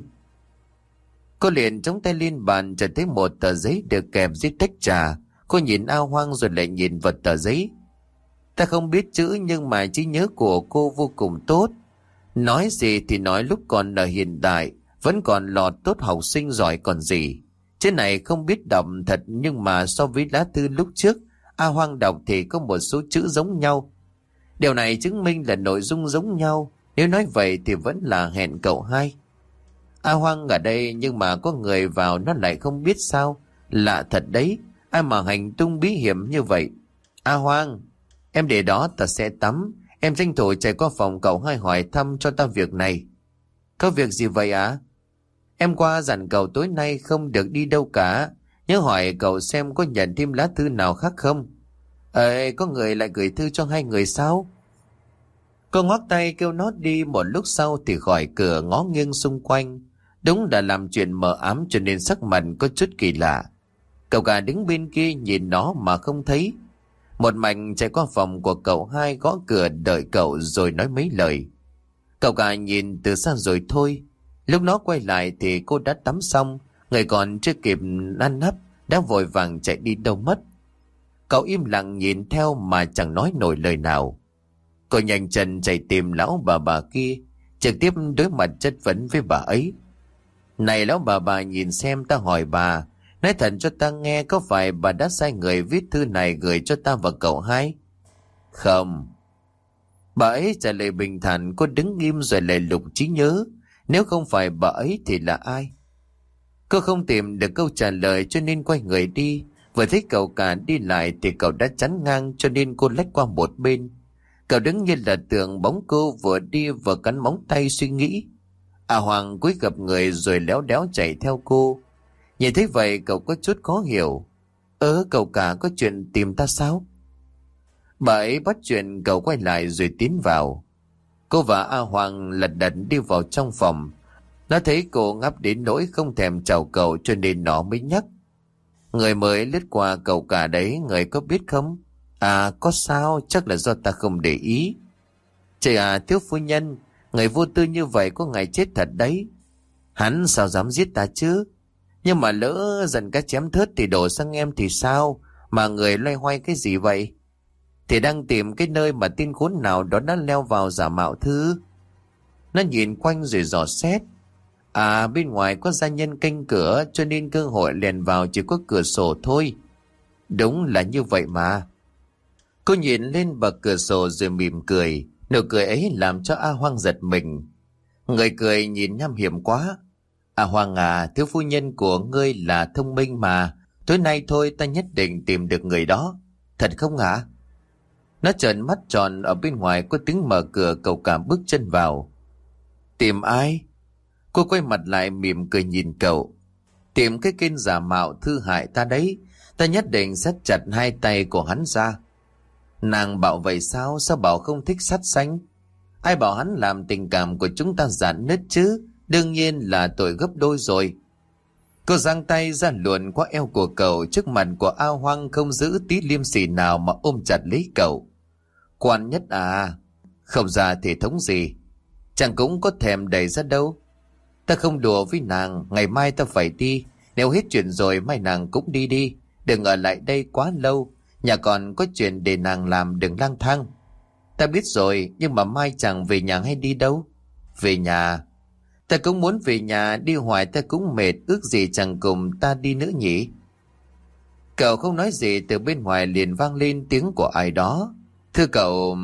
Cô liền chống tay lên bàn, chợt thấy một tờ giấy được kèm dưới tách trà. Cô nhìn A Hoang rồi lại nhìn vào tờ giấy. Ta không biết chữ nhưng mà trí nhớ của cô vô cùng tốt. Nói gì thì nói, lúc còn ở hiện đại vẫn còn lọt tốt học sinh giỏi còn gì. Trên này không biết đọc thật, nhưng mà so với lá thư lúc trước A Hoang đọc thì có một số chữ giống nhau. Điều này chứng minh là nội dung giống nhau. Nếu nói vậy thì vẫn là hẹn cậu hai. A Hoang ở đây nhưng mà có người vào nó lại không biết sao. Lạ thật đấy, ai mà hành tung bí hiểm như vậy. A Hoang, em để đó ta sẽ tắm. Em tranh thủ chạy qua phòng cậu hai hỏi thăm cho ta việc này. Có việc gì vậy ạ? À? Em qua dặn cậu tối nay không được đi đâu cả. Nhớ hỏi cậu xem có nhận thêm lá thư nào khác không. Ờ, có người lại gửi thư cho hai người sao? Cô ngoắc tay kêu nó đi, một lúc sau thì khỏi cửa ngó nghiêng xung quanh. Đúng là làm chuyện mờ ám cho nên sắc mặt có chút kỳ lạ. Cậu cả đứng bên kia nhìn nó mà không thấy. Một mạch chạy qua phòng của cậu hai, gõ cửa đợi cậu rồi nói mấy lời. Cậu cả nhìn từ xa rồi thôi. Lúc nó quay lại thì cô đã tắm xong, Người còn chưa kịp năn nắp đã vội vàng chạy đi đâu mất. Cậu im lặng nhìn theo mà chẳng nói nổi lời nào. Cô nhanh chân chạy tìm lão bà bà kia, trực tiếp đối mặt chất vấn với bà ấy. Này lão bà bà, nhìn xem, ta hỏi bà, nói thật cho ta nghe, có phải bà đã sai người viết thư này gửi cho ta và cậu hai? Không. Bà ấy trả lời bình thản. Cô đứng im rồi lại lục trí nhớ. Nếu không phải bà ấy thì là ai? Cô không tìm được câu trả lời cho nên quay người đi. Vừa thấy cậu cả đi lại thì cậu đã chắn ngang, cho nên cô lách qua một bên. Cậu đứng như là tượng bóng, cô vừa đi vừa cắn móng tay suy nghĩ. À Hoàng cúi gập người rồi léo đéo chạy theo cô. Nhìn thấy vậy cậu có chút khó hiểu. Ơ, cậu cả có chuyện tìm ta sao? Bà ấy bắt chuyện cậu quay lại rồi tiến vào. Cô và A Hoàng lật đật đi vào trong phòng. Nó thấy cô ngáp đến nỗi không thèm chào cậu, cho nên nó mới nhắc. Người mới lướt qua cậu cả đấy, người có biết không? À, có sao, chắc là do ta không để ý. Trời à, thiếu phu nhân, người vô tư như vậy có ngày chết thật đấy. Hắn sao dám giết ta chứ? Nhưng mà lỡ dần cá chém thớt thì đổ sang em thì sao? Mà người loay hoay cái gì vậy? Thì đang tìm cái nơi mà tin khốn nào đó đã leo vào giả mạo thư. Nó nhìn quanh rồi dò xét. À, bên ngoài có gia nhân canh cửa, cho nên cơ hội lèn vào chỉ có cửa sổ thôi. Đúng là như vậy mà. Cô nhìn lên bậc cửa sổ rồi mỉm cười. Nụ cười ấy làm cho A Hoang giật mình. Người cười nhìn nham hiểm quá. À Hoàng à, thiếu phu nhân của ngươi là thông minh mà. Tối nay thôi ta nhất định tìm được người đó. Thật không hả? Nó trợn mắt tròn. Ở bên ngoài có tiếng mở cửa, cậu cả bước chân vào. Tìm ai? Cô quay mặt lại mỉm cười nhìn cậu. Tìm cái kênh giả mạo thư hại ta đấy. Ta nhất định xách chặt hai tay của hắn ra. Nàng bảo vậy sao? Sao bảo không thích sắt xanh? Ai bảo hắn làm tình cảm của chúng ta rạn nứt chứ? Đương nhiên là tội gấp đôi rồi. Cô giang tay ra luồn qua eo của cậu. Trước mặt của A Hoang không giữ tí liêm sỉ nào mà ôm chặt lấy cậu. Quan nhất à? Không ra thể thống gì. Chẳng cũng có thèm đẩy ra đâu. Ta không đùa với nàng. Ngày mai ta phải đi. Nếu hết chuyện rồi mai nàng cũng đi đi. Đừng ở lại đây quá lâu. Nhà còn có chuyện để nàng làm, đừng lang thang. Ta biết rồi, nhưng mà mai chẳng về nhà hay đi đâu? Về nhà? Ta cũng muốn về nhà, đi hoài ta cũng mệt, ước gì chẳng cùng ta đi nữa nhỉ? Cậu không nói gì, từ bên ngoài liền vang lên tiếng của ai đó. Thưa cậu...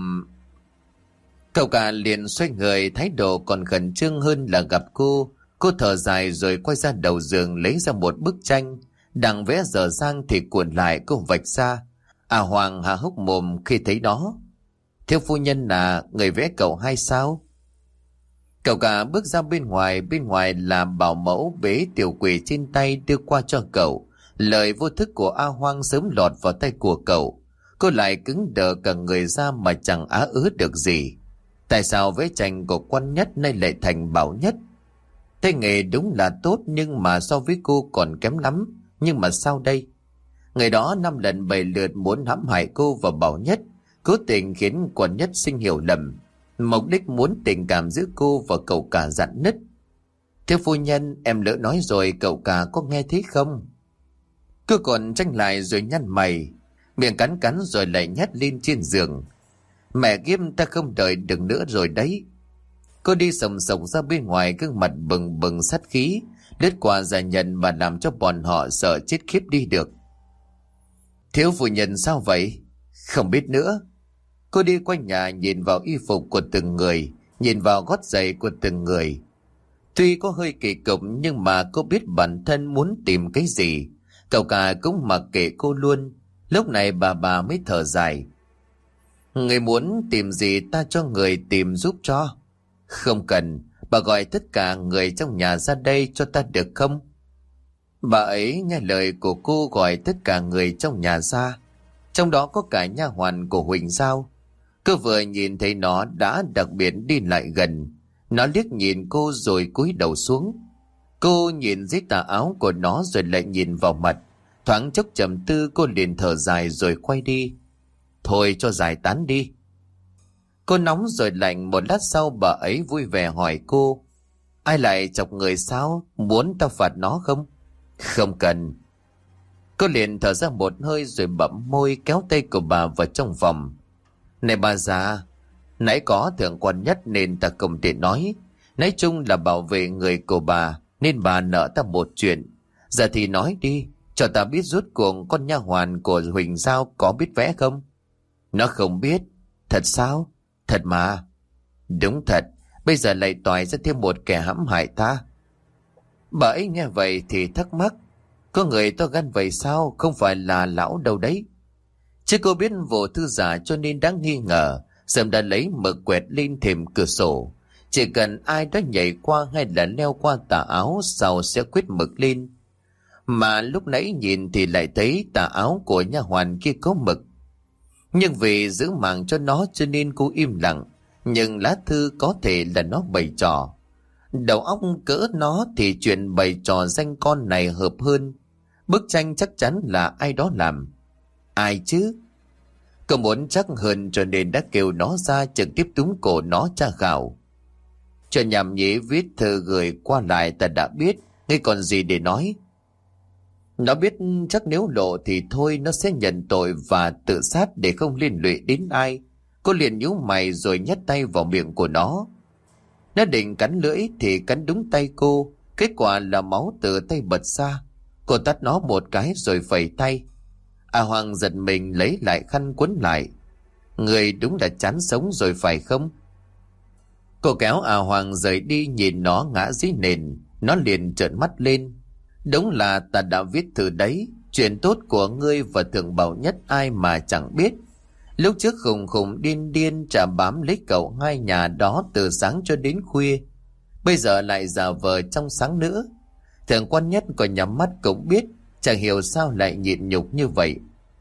Cậu cả liền xoay người, thái độ còn khẩn trương hơn là gặp cô. Cô thở dài rồi quay ra đầu giường lấy ra một bức tranh. Đang vẽ dở dang thì cuộn lại cô vạch ra. À Hoàng há hốc mồm khi thấy đó. Thiếu phu nhân là người vẽ cậu hay sao? Cậu cả bước ra bên ngoài. Bên ngoài là bảo mẫu bế tiểu quỷ trên tay đưa qua cho cậu. Lời vô thức của A Hoang sớm lọt vào tay của cậu. Cô lại cứng đờ cả người ra mà chẳng á ớ được gì. Tại sao vẽ tranh của Quan Nhất nay lại thành Bảo Nhất? Tay nghề đúng là tốt, nhưng mà so với cô còn kém lắm. Nhưng mà sao đây? Người đó năm lần bảy lượt muốn hãm hại cô và Bảo Nhất, cố tình khiến Quan Nhất sinh hiểu lầm, mục đích muốn tình cảm giữa cô và cậu cả rạn nứt. Thiếu phu nhân, em lỡ nói rồi, cậu cả có nghe thấy không? Cô còn tranh lại rồi nhăn mày, miệng cắn cắn rồi lại nhét lên trên giường. Mẹ kiếp, ta không đợi được nữa rồi đấy. Cô đi sòng sòng ra bên ngoài, gương mặt bừng bừng sát khí, lướt qua gia nhân và làm cho bọn họ sợ chết khiếp đi được. Thiếu phu nhân sao vậy? Không biết nữa. Cô đi quanh nhà nhìn vào y phục của từng người, nhìn vào gót giày của từng người. Tuy có hơi kỳ cục nhưng mà cô biết bản thân muốn tìm cái gì. Cậu cả cũng mặc kệ cô luôn. Lúc này bà bà mới thở dài. Người muốn tìm gì ta cho người tìm giúp cho. Không cần, bà gọi tất cả người trong nhà ra đây cho ta được không? Bà ấy nghe lời của cô gọi tất cả người trong nhà ra, trong đó có cả nha hoàn của Huỳnh Giao. Cô vừa nhìn thấy nó đã đặc biệt đi lại gần. Nó liếc nhìn cô rồi cúi đầu xuống. Cô nhìn dưới tà áo của nó rồi lại nhìn vào mặt. Thoáng chốc trầm tư, cô liền thở dài rồi quay đi. Thôi cho giải tán đi. Cô nóng rồi lạnh. Một lát sau bà ấy vui vẻ hỏi cô. Ai lại chọc người sao? Muốn tao phạt nó không? Không cần. Cô liền thở ra một hơi rồi bậm môi kéo tay của bà vào trong phòng. Này bà già, nãy có thượng quan nhất nên ta không tiện nói. Nói chung là bảo vệ người của bà nên bà nợ ta một chuyện. Giờ thì nói đi, cho ta biết rốt cuộc con nha hoàn của Huỳnh Giao có biết vẽ không? Nó không biết. Thật sao? Thật mà. Đúng thật, bây giờ lại toại ra thêm một kẻ hãm hại ta. Bà ấy nghe vậy thì thắc mắc. Có người to gan vậy sao? Không phải là lão đâu đấy. Chứ cô biết vô thư giả cho nên đáng nghi ngờ. Sớm đã lấy mực quẹt lên thềm cửa sổ. Chỉ cần ai đó nhảy qua hay là leo qua tà áo sau sẽ quyết mực lên. Mà lúc nãy nhìn thì lại thấy tà áo của nha hoàn kia có mực. Nhưng vì giữ mạng cho nó cho nên cô im lặng. Nhưng lá thư có thể là nó bày trò. Đầu óc cỡ nó thì chuyện bày trò danh con này hợp hơn. Bức tranh chắc chắn là ai đó làm. Ai chứ? Cậu muốn chắc hơn cho nên đã kêu nó ra trực tiếp túm cổ nó tra khảo. Cho nhằm nhí viết thư gửi qua lại ta đã biết, ngươi còn gì để nói. Nó biết chắc nếu lộ thì thôi nó sẽ nhận tội và tự sát để không liên lụy đến ai. Cô liền nhíu mày rồi nhét tay vào miệng của nó. Nó định cắn lưỡi thì cắn đúng tay cô. Kết quả là máu từ tay bật ra. Cô tát nó một cái rồi phẩy tay. A Hoàng giật mình lấy lại khăn quấn lại. Người đúng là chán sống rồi phải không? Cô kéo A Hoàng rời đi, nhìn nó ngã dưới nền. Nó liền trợn mắt lên. Đúng là ta đã viết thư đấy. Chuyện tốt của ngươi và Thượng Bảo Nhất ai mà chẳng biết. Lúc trước khùng khùng điên điên chả bám lấy cậu hai nhà đó từ sáng cho đến khuya. Bây giờ lại giả vờ trong sáng nữa. Thượng quan Nhất còn nhắm mắt cũng biết. Chẳng hiểu sao lại nhịn nhục như vậy.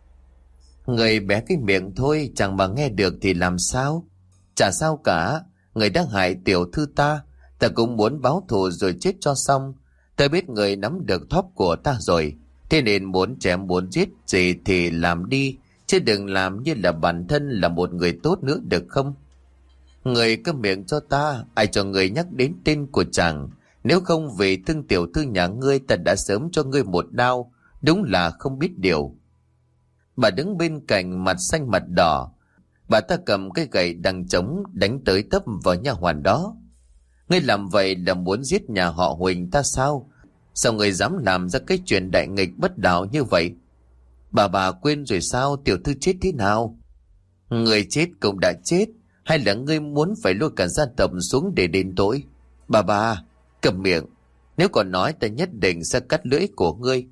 Người bé cái miệng thôi, chẳng mà nghe được thì làm sao? Chả sao cả. Người đang hại tiểu thư ta. Ta cũng muốn báo thù rồi chết cho xong. Ta biết người nắm được thóp của ta rồi. Thế nên muốn chém muốn giết gì thì làm đi. Chứ đừng làm như là bản thân là một người tốt nữa được không? Người câm miệng cho ta. Ai cho người nhắc đến tên của chàng? Nếu không vì thương tiểu thư nhà ngươi, ta đã sớm cho ngươi một đao. Đúng là không biết điều. Bà đứng bên cạnh mặt xanh mặt đỏ. Bà ta cầm cái gậy đằng trống đánh tới tấp vào nha hoàn đó. Ngươi làm vậy là muốn giết nhà họ Huỳnh ta sao? Sao ngươi dám làm ra cái chuyện đại nghịch bất đạo như vậy? Bà bà quên rồi sao tiểu thư chết thế nào? Người chết cũng đã chết. Hay là ngươi muốn phải lôi cả gia tộc xuống để đền tội? Bà bà, cầm miệng. Nếu còn nói ta nhất định sẽ cắt lưỡi của ngươi.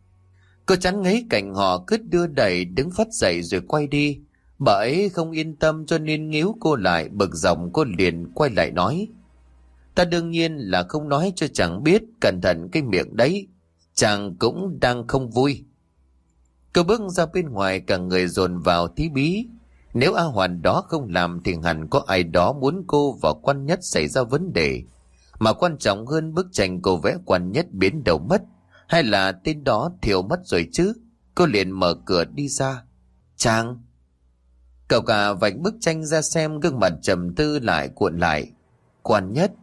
Cô chán ngấy cảnh họ cứ đưa đẩy đứng phát dậy rồi quay đi. Bà ấy không yên tâm cho nên níu cô lại, bực dọc cô liền quay lại nói. Ta đương nhiên là không nói cho chàng biết, cẩn thận cái miệng đấy. Chàng cũng đang không vui. Cô bước ra bên ngoài, cả người dồn vào tí bí. Nếu A Hoàn đó không làm thì hẳn có ai đó muốn cô và Quan Nhất xảy ra vấn đề. Mà quan trọng hơn, bức tranh cô vẽ Quan Nhất biến đầu mất. Hay là tên đó thiểu mất rồi chứ? Cô liền mở cửa đi ra. Chàng! Cậu cả vạch bức tranh ra xem, gương mặt trầm tư lại cuộn lại. Quan Nhất!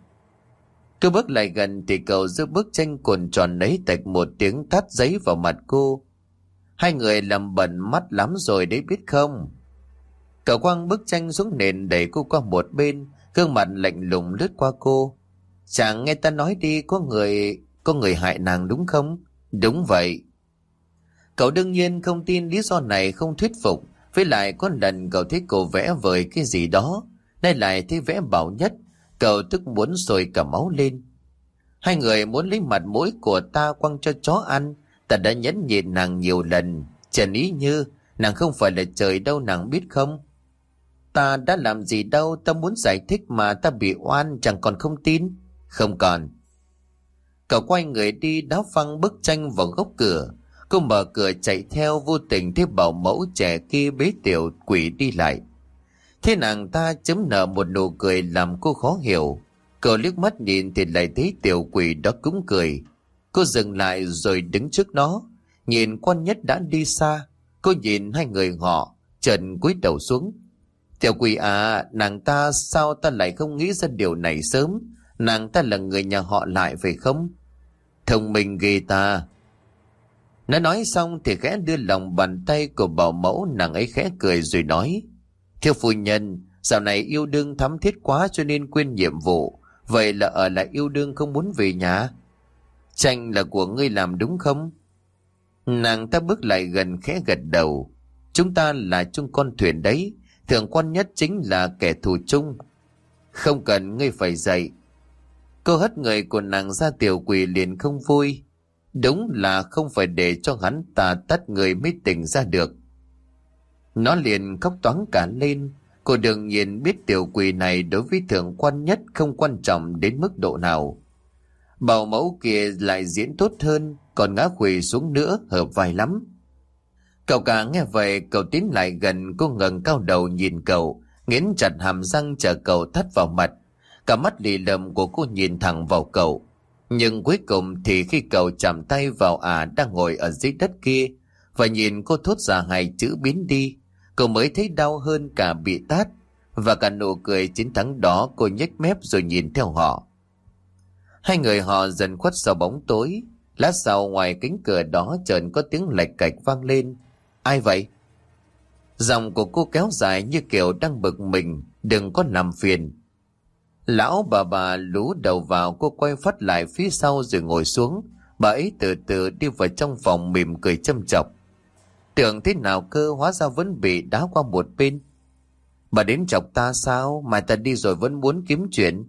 Cứ bước lại gần thì cậu giữ bức tranh cuộn tròn ấy tạch một tiếng tát giấy vào mặt cô. Hai người làm bẩn mắt lắm rồi đấy biết không? Cậu quăng bức tranh xuống nền đẩy cô qua một bên, gương mặt lạnh lùng lướt qua cô. Chàng nghe ta nói đi, có người... có người hại nàng đúng không? Đúng vậy. Cậu đương nhiên không tin lý do này không thuyết phục. Với lại có lần cậu thấy cô vẽ vời cái gì đó, nay lại thấy vẽ Bảo Nhất, cậu tức muốn sôi cả máu lên. Hai người muốn lấy mặt mũi của ta quăng cho chó ăn. Ta đã nhẫn nhịn nàng nhiều lần. Trần Ý Như, nàng không phải là trời đâu, nàng biết không? Ta đã làm gì đâu, ta muốn giải thích mà ta bị oan, chẳng còn không tin. Không còn. Cậu quay người đi, đá phăng bức tranh vào góc cửa. Cô mở cửa chạy theo, vô tình thấy bảo mẫu trẻ kia bế tiểu quỷ đi lại. Thế nàng ta chấm nở một nụ cười làm cô khó hiểu. Cậu liếc mắt nhìn thì lại thấy tiểu quỷ đó cũng cười. Cô dừng lại rồi đứng trước nó. Nhìn Quan Nhất đã đi xa. Cô nhìn hai người họ, trần cúi đầu xuống. Tiểu quỷ à, nàng ta sao ta lại không nghĩ ra điều này sớm? Nàng ta là người nhà họ Lại phải không? Thông minh ghê ta. Nó nói xong thì khẽ đưa lòng bàn tay của bảo mẫu, nàng ấy khẽ cười rồi nói: Thưa phu nhân, dạo này yêu đương thắm thiết quá cho nên quên nhiệm vụ. Vậy là ở lại yêu đương không muốn về nhà. Tranh là của ngươi làm đúng không? Nàng ta bước lại gần khẽ gật đầu. Chúng ta là chung con thuyền đấy. Thượng quan Nhất chính là kẻ thù chung. Không cần ngươi phải dạy. Cô hất người của nàng ra. Tiểu Quỳ liền không vui. Đúng là không phải để cho hắn ta tắt người mới tỉnh ra được. Nó liền khóc toáng cả lên. Cô đương nhiên biết Tiểu Quỳ này đối với Thượng quan Nhất không quan trọng đến mức độ nào. Bảo mẫu kia lại diễn tốt hơn, còn ngã quỳ xuống nữa hợp vai lắm. Cậu cả nghe vậy, cậu tiến lại gần, cô ngẩng cao đầu nhìn cậu, nghiến chặt hàm răng chờ cậu thắt vào mặt. Cả mắt lì lợm của cô nhìn thẳng vào cậu. Nhưng cuối cùng thì khi cậu chạm tay vào ả à đang ngồi ở dưới đất kia và nhìn cô thốt ra hai chữ biến đi, cậu mới thấy đau hơn cả bị tát. Và cả nụ cười chiến thắng đó, cô nhếch mép rồi nhìn theo họ. Hai người họ dần khuất sau bóng tối. Lát sau ngoài cánh cửa đó chợt có tiếng lạch cạch vang lên. Ai vậy? Giọng của cô kéo dài như kiểu đang bực mình. Đừng có làm phiền. Lão bà bà lú đầu vào, cô quay phát lại phía sau rồi ngồi xuống. Bà ấy từ từ đi vào trong phòng mỉm cười châm chọc. Tưởng thế nào cơ, hóa ra vẫn bị đá qua một bên. Bà đến chọc ta sao? Mà ta đi rồi vẫn muốn kiếm chuyện.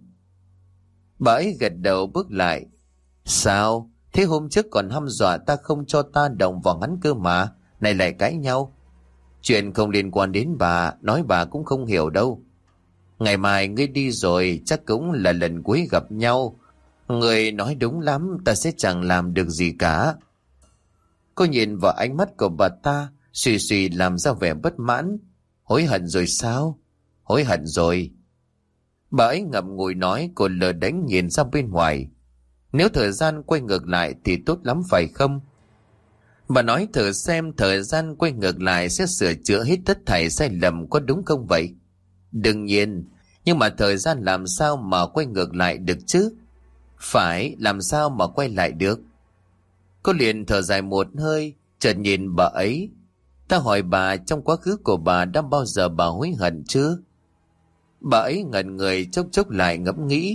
Bà ấy gật đầu bước lại. Sao? Thế hôm trước còn hăm dọa ta không cho ta động vào hắn cơ mà. Này lại cãi nhau. Chuyện không liên quan đến bà, nói bà cũng không hiểu đâu. Ngày mai ngươi đi rồi, chắc cũng là lần cuối gặp nhau. Người nói đúng lắm, ta sẽ chẳng làm được gì cả. Cô nhìn vào ánh mắt của bà ta, suy suy làm ra vẻ bất mãn. Hối hận rồi sao? Hối hận rồi. Bà ấy ngậm ngùi nói. Cô lờ đánh nhìn ra bên ngoài. Nếu thời gian quay ngược lại thì tốt lắm phải không? Bà nói thử xem thời gian quay ngược lại sẽ sửa chữa hết tất thảy sai lầm, có đúng không vậy? Đương nhiên. Nhưng mà thời gian làm sao mà quay ngược lại được chứ? Phải, làm sao mà quay lại được? Cô liền thở dài một hơi, chợt nhìn bà ấy. Ta hỏi bà, trong quá khứ của bà đã bao giờ bà hối hận chưa? Bà ấy ngẩn người chốc chốc lại ngẫm nghĩ.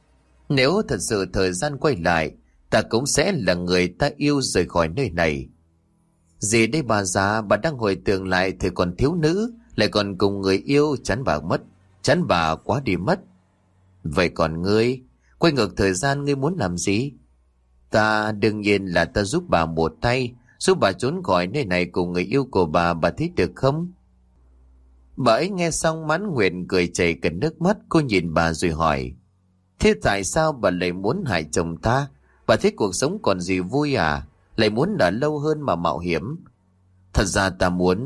Nếu thật sự thời gian quay lại, ta cũng sẽ là người ta yêu rời khỏi nơi này. Gì đây bà già, bà đang hồi tưởng lại thời còn thiếu nữ, lại còn cùng người yêu, chán bà mất, chán bà quá đi mất. Vậy còn ngươi, quay ngược thời gian ngươi muốn làm gì? Ta đương nhiên là ta giúp bà một tay, giúp bà trốn khỏi nơi này cùng người yêu của bà, bà thấy được không? Bà ấy nghe xong mãn nguyện cười chảy cả nước mắt. Cô nhìn bà rồi hỏi. Thế tại sao bà lại muốn hại chồng ta? Bà thấy cuộc sống còn gì vui à? Lại muốn đã lâu hơn mà mạo hiểm. Thật ra ta muốn...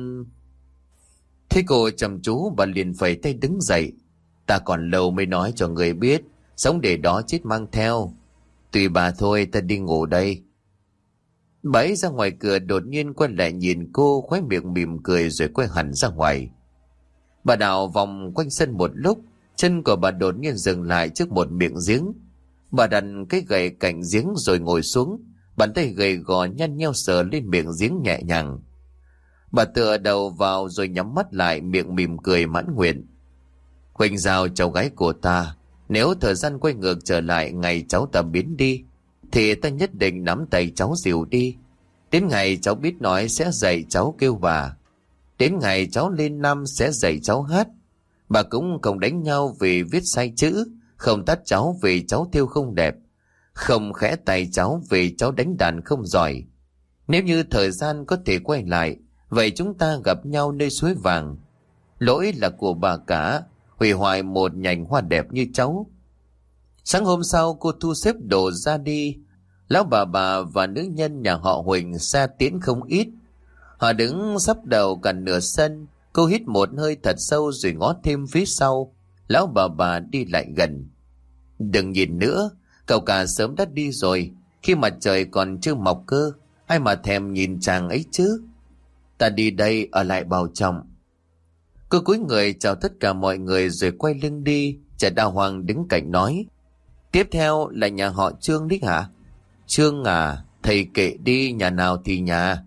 Thế cô chăm chú, bà liền phẩy tay đứng dậy. Ta còn lâu mới nói cho người biết. Sống để đó chết mang theo. Tùy bà thôi, ta đi ngủ đây. Bà ấy ra ngoài cửa đột nhiên quay lại nhìn cô, khóe miệng mỉm cười rồi quay hẳn ra ngoài. Bà đảo vòng quanh sân một lúc, chân của bà đột nhiên dừng lại trước một miệng giếng. Bà đặt cái gậy cạnh giếng rồi ngồi xuống, bàn tay gầy gò nhăn nheo sờ lên miệng giếng nhẹ nhàng. Bà tựa đầu vào rồi nhắm mắt lại, miệng mỉm cười mãn nguyện. Huỳnh Giao, cháu gái của ta, nếu thời gian quay ngược trở lại ngày cháu ta biến đi, thì ta nhất định nắm tay cháu dìu đi. Đến ngày cháu biết nói sẽ dạy cháu kêu bà. Đến ngày cháu lên năm sẽ dạy cháu hát. Bà cũng không đánh nhau vì viết sai chữ, không tát cháu vì cháu thêu không đẹp, không khẽ tay cháu vì cháu đánh đàn không giỏi. Nếu như thời gian có thể quay lại, vậy chúng ta gặp nhau nơi suối vàng. Lỗi là của bà cả, hủy hoại một nhành hoa đẹp như cháu. Sáng hôm sau cô thu xếp đồ ra đi. Lão bà bà và nữ nhân nhà họ Huỳnh xa tiến không ít. Họ đứng sắp đầu cả nửa sân. Cô hít một hơi thật sâu rồi ngó thêm phía sau. Lão bà bà đi lại gần. Đừng nhìn nữa, cậu cả sớm đã đi rồi. Khi mặt trời còn chưa mọc cơ, ai mà thèm nhìn chàng ấy chứ. Ta đi đây, ở lại bảo trọng. Cô cúi người chào tất cả mọi người rồi quay lưng đi. Trẻ Đa Hoàng đứng cạnh nói. Tiếp theo là nhà họ Trương đấy hả? Trương à, thầy kệ đi, nhà nào thì nhà.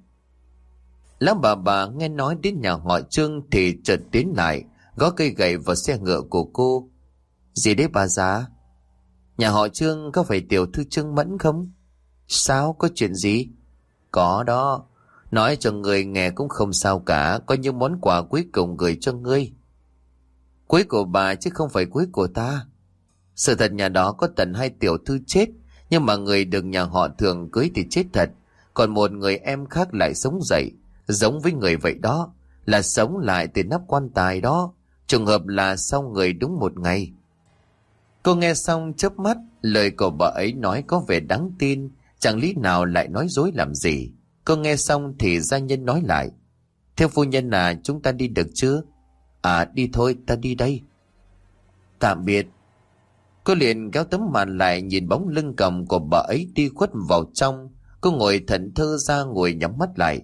Lão bà bà nghe nói đến nhà họ Trương thì chợt tiến lại, gõ cây gậy vào xe ngựa của cô. Gì đấy bà già? Nhà họ Trương có phải tiểu thư Trương Mẫn không? Sao, có chuyện gì? Có đó, nói cho người nghe cũng không sao cả, có những món quà cuối cùng gửi cho ngươi. Cuối của bà chứ không phải cuối của ta. Sự thật nhà đó có tận hai tiểu thư chết, nhưng mà người được nhà họ Thường cưới thì chết thật, còn một người em khác lại sống dậy, giống với người vậy đó, là sống lại từ nắp quan tài đó, trùng hợp là sau người đúng một ngày. Cô nghe xong chớp mắt, lời của bà ấy nói có vẻ đáng tin, chẳng lý nào lại nói dối làm gì. Cô nghe xong thì gia nhân nói lại, theo phu nhân à, chúng ta đi được chưa? À đi thôi, ta đi đây. Tạm biệt. Cô liền kéo tấm màn lại, nhìn bóng lưng cầm của bà ấy đi khuất vào trong. Cô ngồi thẫn thơ ra ngồi nhắm mắt lại.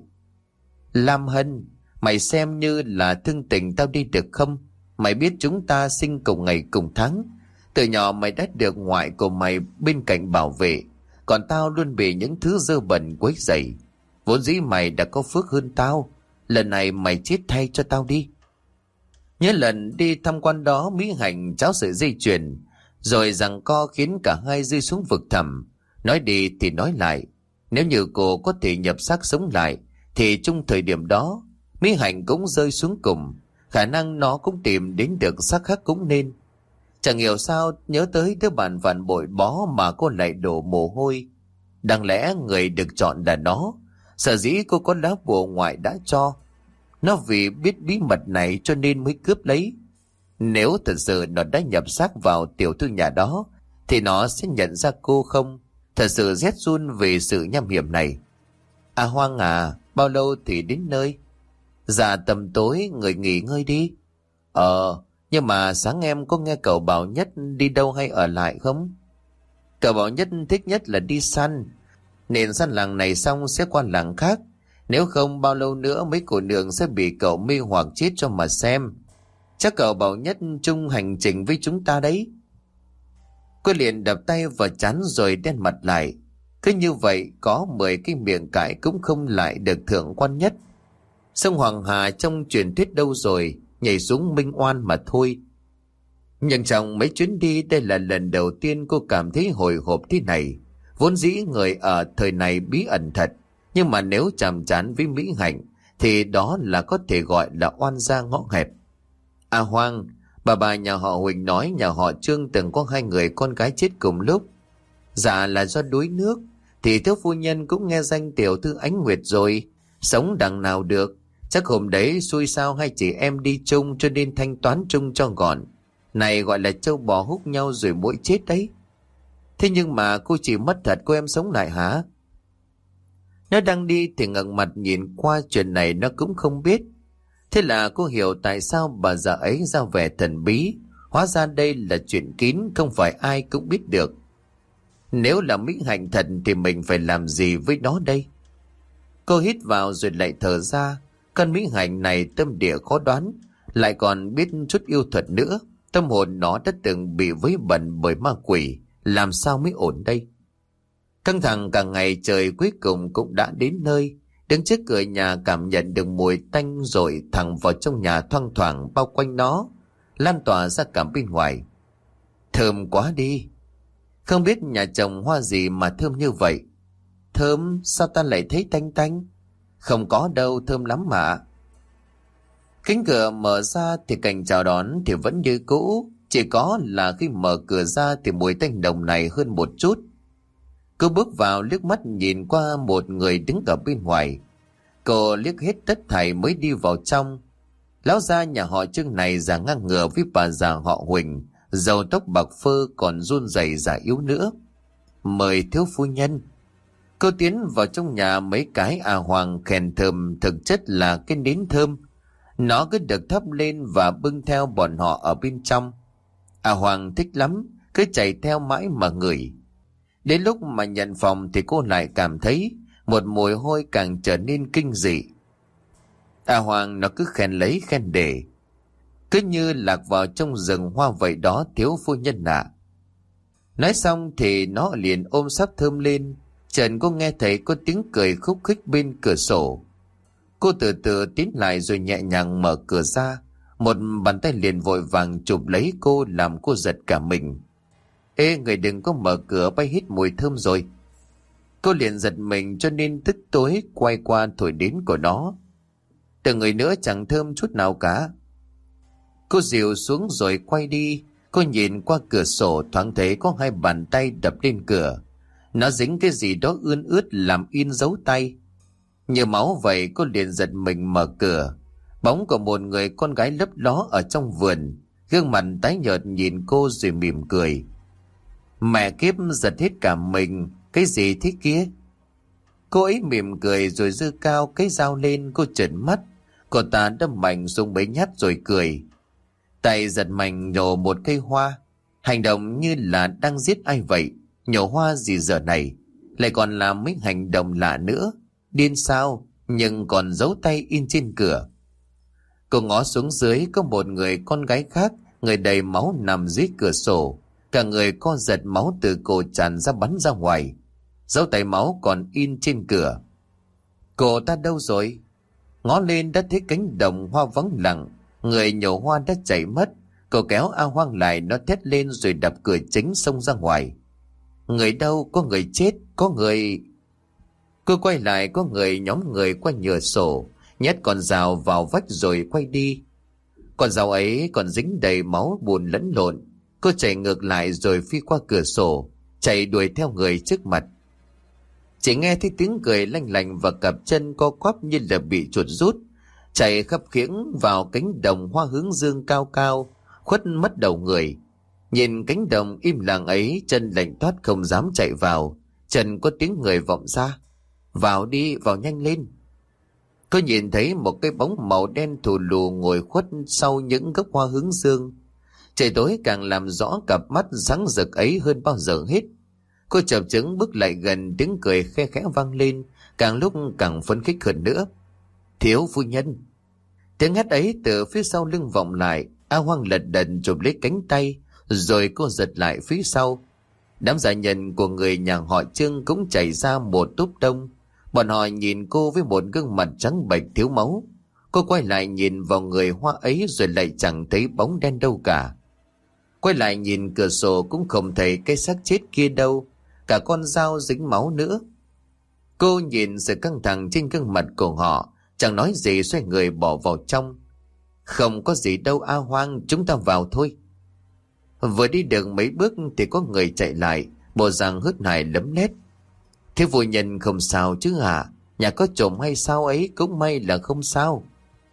Lam Hân, mày xem như là thương tình tao đi được không? Mày biết chúng ta sinh cùng ngày cùng tháng, từ nhỏ mày đã được ngoại của mày bên cạnh bảo vệ, còn tao luôn bị những thứ dơ bẩn quấy rầy. Vốn dĩ mày đã có phước hơn tao, lần này mày chết thay cho tao đi. Nhớ lần đi tham quan đó, Mỹ Hạnh tráo sợi dây chuyền rồi giằng co khiến cả hai rơi xuống vực thẳm. Nói đi thì nói lại, nếu như cô có thể nhập xác sống lại thì trong thời điểm đó Mỹ Hạnh cũng rơi xuống cùng, khả năng nó cũng tìm đến được xác khác cũng nên. Chẳng hiểu sao nhớ tới đứa bạn vặn bội bó mà cô lại đổ mồ hôi. Đáng lẽ người được chọn là nó, sở dĩ cô có lá bùa ngoại đã cho. Nó vì biết bí mật này cho nên mới cướp lấy. Nếu thật sự nó đã nhập xác vào tiểu thư nhà đó thì nó sẽ nhận ra cô không? Thật sự rét run vì sự nham hiểm này. À Hoang à, bao lâu thì đến nơi? Dạ tầm tối, người nghỉ ngơi đi. Ờ, nhưng mà sáng em có nghe cậu Bảo Nhất đi đâu hay ở lại không? Cậu Bảo Nhất thích nhất là đi săn, nên săn làng này xong sẽ qua làng khác. Nếu không bao lâu nữa mấy cô nương sẽ bị cậu mê hoặc chết cho mà xem. Chắc cậu Bảo Nhất chung hành trình với chúng ta đấy. Cô liền đập tay vào trán rồi đen mặt lại. Cứ như vậy có mười cái miệng cãi cũng không lại được thượng quan Nhất. Sông Hoàng Hà trong truyền thuyết đâu rồi, nhảy xuống minh oan mà thôi. Nhưng trong mấy chuyến đi đây là lần đầu tiên cô cảm thấy hồi hộp thế này. Vốn dĩ người ở thời này bí ẩn thật, nhưng mà nếu chạm trán với Mỹ Hạnh thì đó là có thể gọi là oan gia ngõ hẹp. À Hoàng, bà bà nhà họ Huỳnh nói nhà họ Trương từng có hai người con gái chết cùng lúc. Dạ là do đuối nước, thì thiếu phu nhân cũng nghe danh tiểu thư Ánh Nguyệt rồi, sống đằng nào được. Chắc hôm đấy xui sao hai chị em đi chung cho nên thanh toán chung cho gọn. Này gọi là trâu bò húc nhau rồi mỗi chết đấy. Thế nhưng mà cô chỉ mất thật, cô em sống lại hả? Nó đang đi thì ngẩng mặt nhìn qua, chuyện này nó cũng không biết. Thế là cô hiểu tại sao bà già ấy ra vẻ thần bí. Hóa ra đây là chuyện kín, không phải ai cũng biết được. Nếu là Mỹ Hạnh thật thì mình phải làm gì với nó đây? Cô hít vào rồi lại thở ra. Con Mỹ Hạnh này tâm địa khó đoán, lại còn biết chút yêu thuật nữa. Tâm hồn nó đã từng bị vấy bẩn bởi ma quỷ, làm sao mới ổn đây? Căng thẳng cả ngày trời cuối cùng cũng đã đến nơi. Đứng trước cửa nhà cảm nhận được mùi tanh rồi thẳng vào trong nhà thoang thoảng bao quanh nó, lan tỏa ra cả bên ngoài. Thơm quá đi. Không biết nhà trồng hoa gì mà thơm như vậy. Thơm, sao ta lại thấy tanh tanh? Không có đâu, thơm lắm mà. Cánh cửa mở ra thì cảnh chào đón thì vẫn như cũ, chỉ có là khi mở cửa ra thì mùi tanh nồng này hơn một chút. Cô bước vào liếc mắt nhìn qua một người đứng ở bên ngoài. Cô liếc hết tất thảy mới đi vào trong. Lão gia nhà họ Trương này già ngang ngửa với bà già họ Huỳnh, râu tóc bạc phơ còn run rẩy già yếu nữa. Mời thiếu phu nhân. Cô tiến vào trong nhà, mấy cái à hoàng khen thơm thực chất là cái nến thơm. Nó cứ được thắp lên và bưng theo bọn họ ở bên trong. À Hoàng thích lắm, cứ chạy theo mãi mà ngửi. Đến lúc mà nhận phòng thì cô lại cảm thấy một mùi hôi càng trở nên kinh dị. À Hoàng nó cứ khen lấy khen để, cứ như lạc vào trong rừng hoa vậy đó thiếu phu nhân ạ. Nói xong thì nó liền ôm sắp thơm lên, Chợt cô nghe thấy có tiếng cười khúc khích bên cửa sổ. Cô từ từ tiến lại rồi nhẹ nhàng mở cửa ra. Một bàn tay liền vội vàng chụp lấy cô làm cô giật cả mình. Ê, người đừng có mở cửa, bay hít mùi thơm rồi. Cô liền giật mình cho nên tức tối quay qua thổi đến của nó. Từ người nữa chẳng thơm chút nào cả. Cô dịu xuống rồi quay đi. Cô nhìn qua cửa sổ thoáng thấy có hai bàn tay đập lên cửa. Nó dính cái gì đó ươn ướt làm in dấu tay. Như máu vậy, cô liền giật mình mở cửa. Bóng của một người con gái lấp ló ở trong vườn. Gương mặt tái nhợt nhìn cô rồi mỉm cười. Mẹ kiếp, giật hết cả mình. Cái gì thế kia? Cô ấy mỉm cười rồi giơ cao cái dao lên. Cô trợn mắt. Cô ta đâm mạnh xuống mấy nhát rồi cười. Tay giật mạnh nhổ một cây hoa. Hành động như là đang giết ai vậy. Nhổ hoa gì giờ này? Lại còn làm mấy hành động lạ nữa. Điên sao? Nhưng còn giấu tay in trên cửa. Cô ngó xuống dưới, có một người con gái khác, người đầy máu nằm dưới cửa sổ. Cả người co giật, máu từ cổ tràn ra bắn ra ngoài. Dấu tay máu còn in trên cửa. Cô ta đâu rồi? Ngó lên đã thấy cánh đồng hoa vắng lặng. Người nhổ hoa đã chạy mất. Cô kéo A Hoang lại, nó thét lên rồi đập cửa chính xông ra ngoài. Người đâu? Có người chết, có người... Cô quay lại, có người nhóm người qua nhựa sổ, nhét con dao vào vách rồi quay đi. Con dao ấy còn dính đầy máu bùn lẫn lộn. Cô chạy ngược lại rồi phi qua cửa sổ, chạy đuổi theo người trước mặt. Chỉ nghe thấy tiếng cười lanh lành và cặp chân co quắp như là bị chuột rút, chạy khập khiễng vào cánh đồng hoa hướng dương cao cao, khuất mất đầu người. Nhìn cánh đồng im lặng ấy, chân lạnh toát không dám chạy vào. Trần có tiếng người vọng ra. Vào đi, vào nhanh lên. Cô nhìn thấy một cái bóng màu đen thù lù ngồi khuất sau những gốc hoa hướng dương. Trời tối càng làm rõ cặp mắt sáng rực ấy hơn bao giờ hết. Cô chập chững bước lại gần, tiếng cười khe khẽ vang lên, càng lúc càng phấn khích hơn nữa. Thiếu phu nhân. Tiếng hét ấy từ phía sau lưng vọng lại. A Hoang lật đật chụp lấy cánh tay, rồi cô giật lại phía sau. Đám gia nhân của người nhà họ Trương cũng chảy ra một túp đông. Bọn họ nhìn cô với một gương mặt trắng bệch thiếu máu. Cô quay lại nhìn vào người hoa ấy rồi lại chẳng thấy bóng đen đâu cả. Quay lại nhìn cửa sổ cũng không thấy cái xác chết kia đâu, cả con dao dính máu nữa. Cô nhìn sự căng thẳng trên gương mặt của họ, chẳng nói gì xoay người bỏ vào trong. Không có gì đâu A Hoang, chúng ta vào thôi. Vừa đi được mấy bước thì có người chạy lại, bộ dạng hớt hải lấm lét. Thế phu nhân không sao chứ hả? Nhà có trộm hay sao ấy? Cũng may là không sao.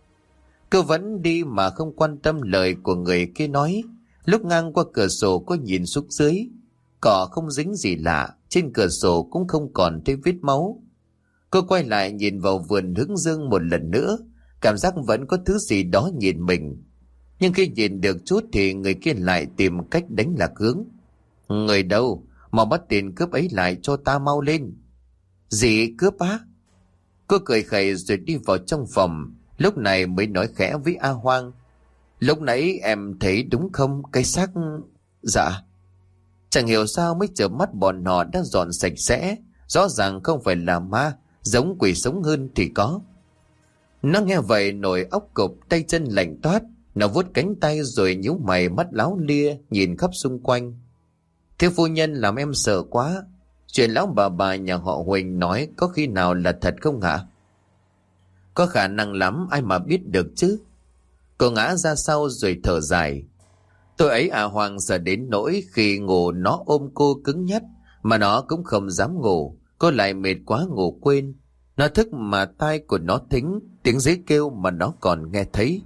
Cô vẫn đi mà không quan tâm lời của người kia nói. Lúc ngang qua cửa sổ cô nhìn xuống dưới. Cỏ không dính gì lạ, trên cửa sổ cũng không còn thấy vết máu. Cô quay lại nhìn vào vườn hướng dương một lần nữa, cảm giác vẫn có thứ gì đó nhìn mình. Nhưng khi nhìn được chút thì người kia lại tìm cách đánh lạc hướng. Người đâu? Mau bắt tiền cướp ấy lại cho ta, mau lên. Gì cướp á? Cô cười khẩy rồi đi vào trong phòng, lúc này mới nói khẽ với A Hoang. Lúc nãy em thấy đúng không? Cái xác... Dạ. Chẳng hiểu sao mấy chớp mắt bọn họ đã dọn sạch sẽ, rõ ràng không phải là ma, giống quỷ sống hơn thì có. Nó nghe vậy nổi óc cục, tay chân lạnh toát. Nó vuốt cánh tay rồi nhíu mày, mắt láo lia nhìn khắp xung quanh. Thiếu phu nhân làm em sợ quá. Chuyện lão bà bà nhà họ Huỳnh nói có khi nào là thật không hả? Có khả năng lắm, ai mà biết được chứ. Cô ngã ra sau rồi thở dài. Tôi ấy à Hoàng sợ đến nỗi khi ngủ nó ôm cô cứng nhắc, mà nó cũng không dám ngủ. Cô lại mệt quá ngủ quên. Nó thức mà tai của nó thính, tiếng dế kêu mà nó còn nghe thấy.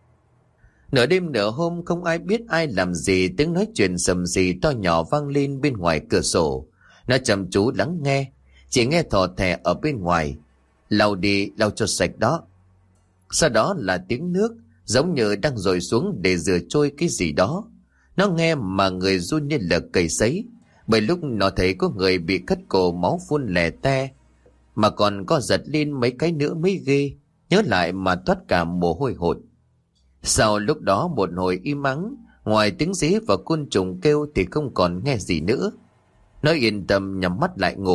Nửa đêm nửa hôm không ai biết ai làm gì, tiếng nói chuyện sầm sì to nhỏ vang lên bên ngoài cửa sổ. Nó chăm chú lắng nghe, chỉ nghe thò thè ở bên ngoài. Lau đi, lau cho sạch đó. Sau đó là tiếng nước, giống như đang dội xuống để rửa trôi cái gì đó. Nó nghe mà người run như là cầy sấy, bởi lúc nó thấy có người bị cắt cổ máu phun lè te, mà còn có giật lên mấy cái nữa mới ghê. Nhớ lại mà toát cả mồ hôi hột. Sau lúc đó một hồi im ắng, ngoài tiếng dế và côn trùng kêu thì không còn nghe gì nữa. Nó yên tâm nhắm mắt lại ngủ,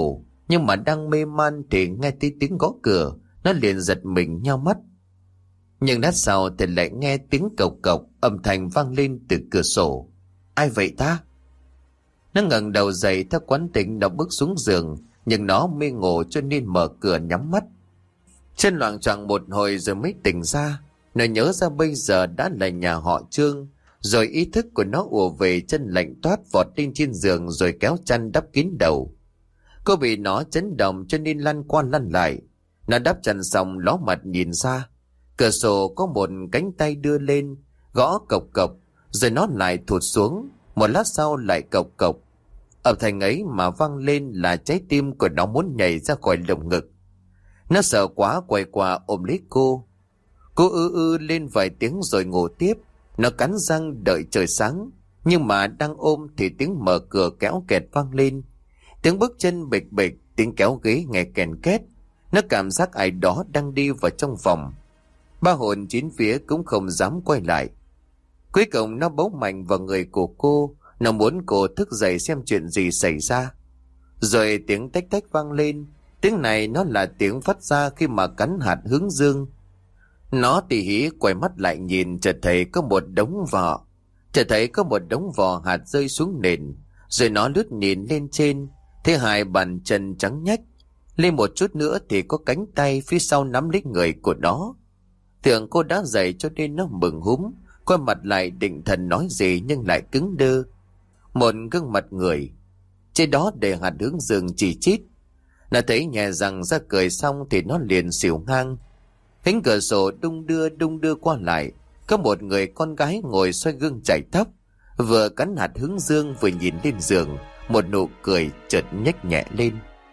Nhưng mà đang mê man thì nghe thấy tiếng gõ cửa, nó liền giật mình nhao mắt. Nhưng lát sau thì lại nghe tiếng cộc cộc, âm thanh vang lên từ cửa sổ. Ai vậy ta? Nó ngẩng đầu dậy theo quán tính, nó bước xuống giường, nhưng nó mê ngủ cho nên mở cửa nhắm mắt. Chân loạng choạng một hồi rồi mới tỉnh ra. Nó nhớ ra bây giờ đã là nhà họ Trương, rồi ý thức của nó ùa về, chân lạnh toát vọt lên trên giường rồi kéo chăn đắp kín đầu. Cô bị nó chấn động cho nên lăn qua lăn lại. Nó đắp chăn xong ló mặt nhìn ra. Cửa sổ có một cánh tay đưa lên, gõ cộc cộc, rồi nó lại thụt xuống. Một lát sau lại cộc cộc. Âm thanh ấy mà vang lên là trái tim của nó muốn nhảy ra khỏi lồng ngực. Nó sợ quá quay qua ôm lấy cô. Cô ư ư lên vài tiếng rồi ngủ tiếp. Nó cắn răng đợi trời sáng. Nhưng mà đang ôm thì tiếng mở cửa kéo kẹt vang lên. Tiếng bước chân bịch bịch, tiếng kéo ghế nghe kèn két. Nó cảm giác ai đó đang đi vào trong phòng. Ba hồn chín phía cũng không dám quay lại. Cuối cùng nó bấu mạnh vào người của cô. Nó muốn cô thức dậy xem chuyện gì xảy ra. Rồi tiếng tách tách vang lên. Tiếng này nó là tiếng phát ra khi mà cắn hạt hướng dương. Nó tỉ hí quay mắt lại nhìn, chợt thấy có một đống vỏ. Chợt thấy có một đống vỏ hạt rơi xuống nền. Rồi nó lướt nhìn lên trên, thấy hai bàn chân trắng nhách. Lên một chút nữa thì có cánh tay phía sau nắm lấy người của nó. Tưởng cô đã dậy cho nên nó mừng húm, quay mặt lại định thần nói gì nhưng lại cứng đơ. Một gương mặt người, trên đó để hạt hướng dương chỉ chít. Nó thấy nhẹ rằng ra cười xong thì nó liền xỉu ngang. Cánh cửa sổ đung đưa đung đưa qua lại. Có một người con gái ngồi xoay gương chải tóc, vừa cắn hạt hướng dương vừa nhìn lên giường. Một nụ cười chợt nhếch nhẹ lên.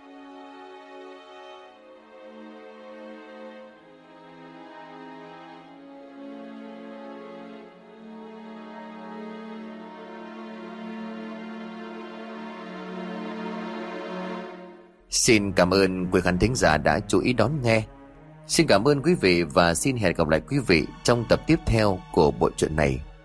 Xin cảm ơn quý khán thính giả đã chú ý đón nghe. Xin cảm ơn quý vị và xin hẹn gặp lại quý vị trong tập tiếp theo của bộ truyện này.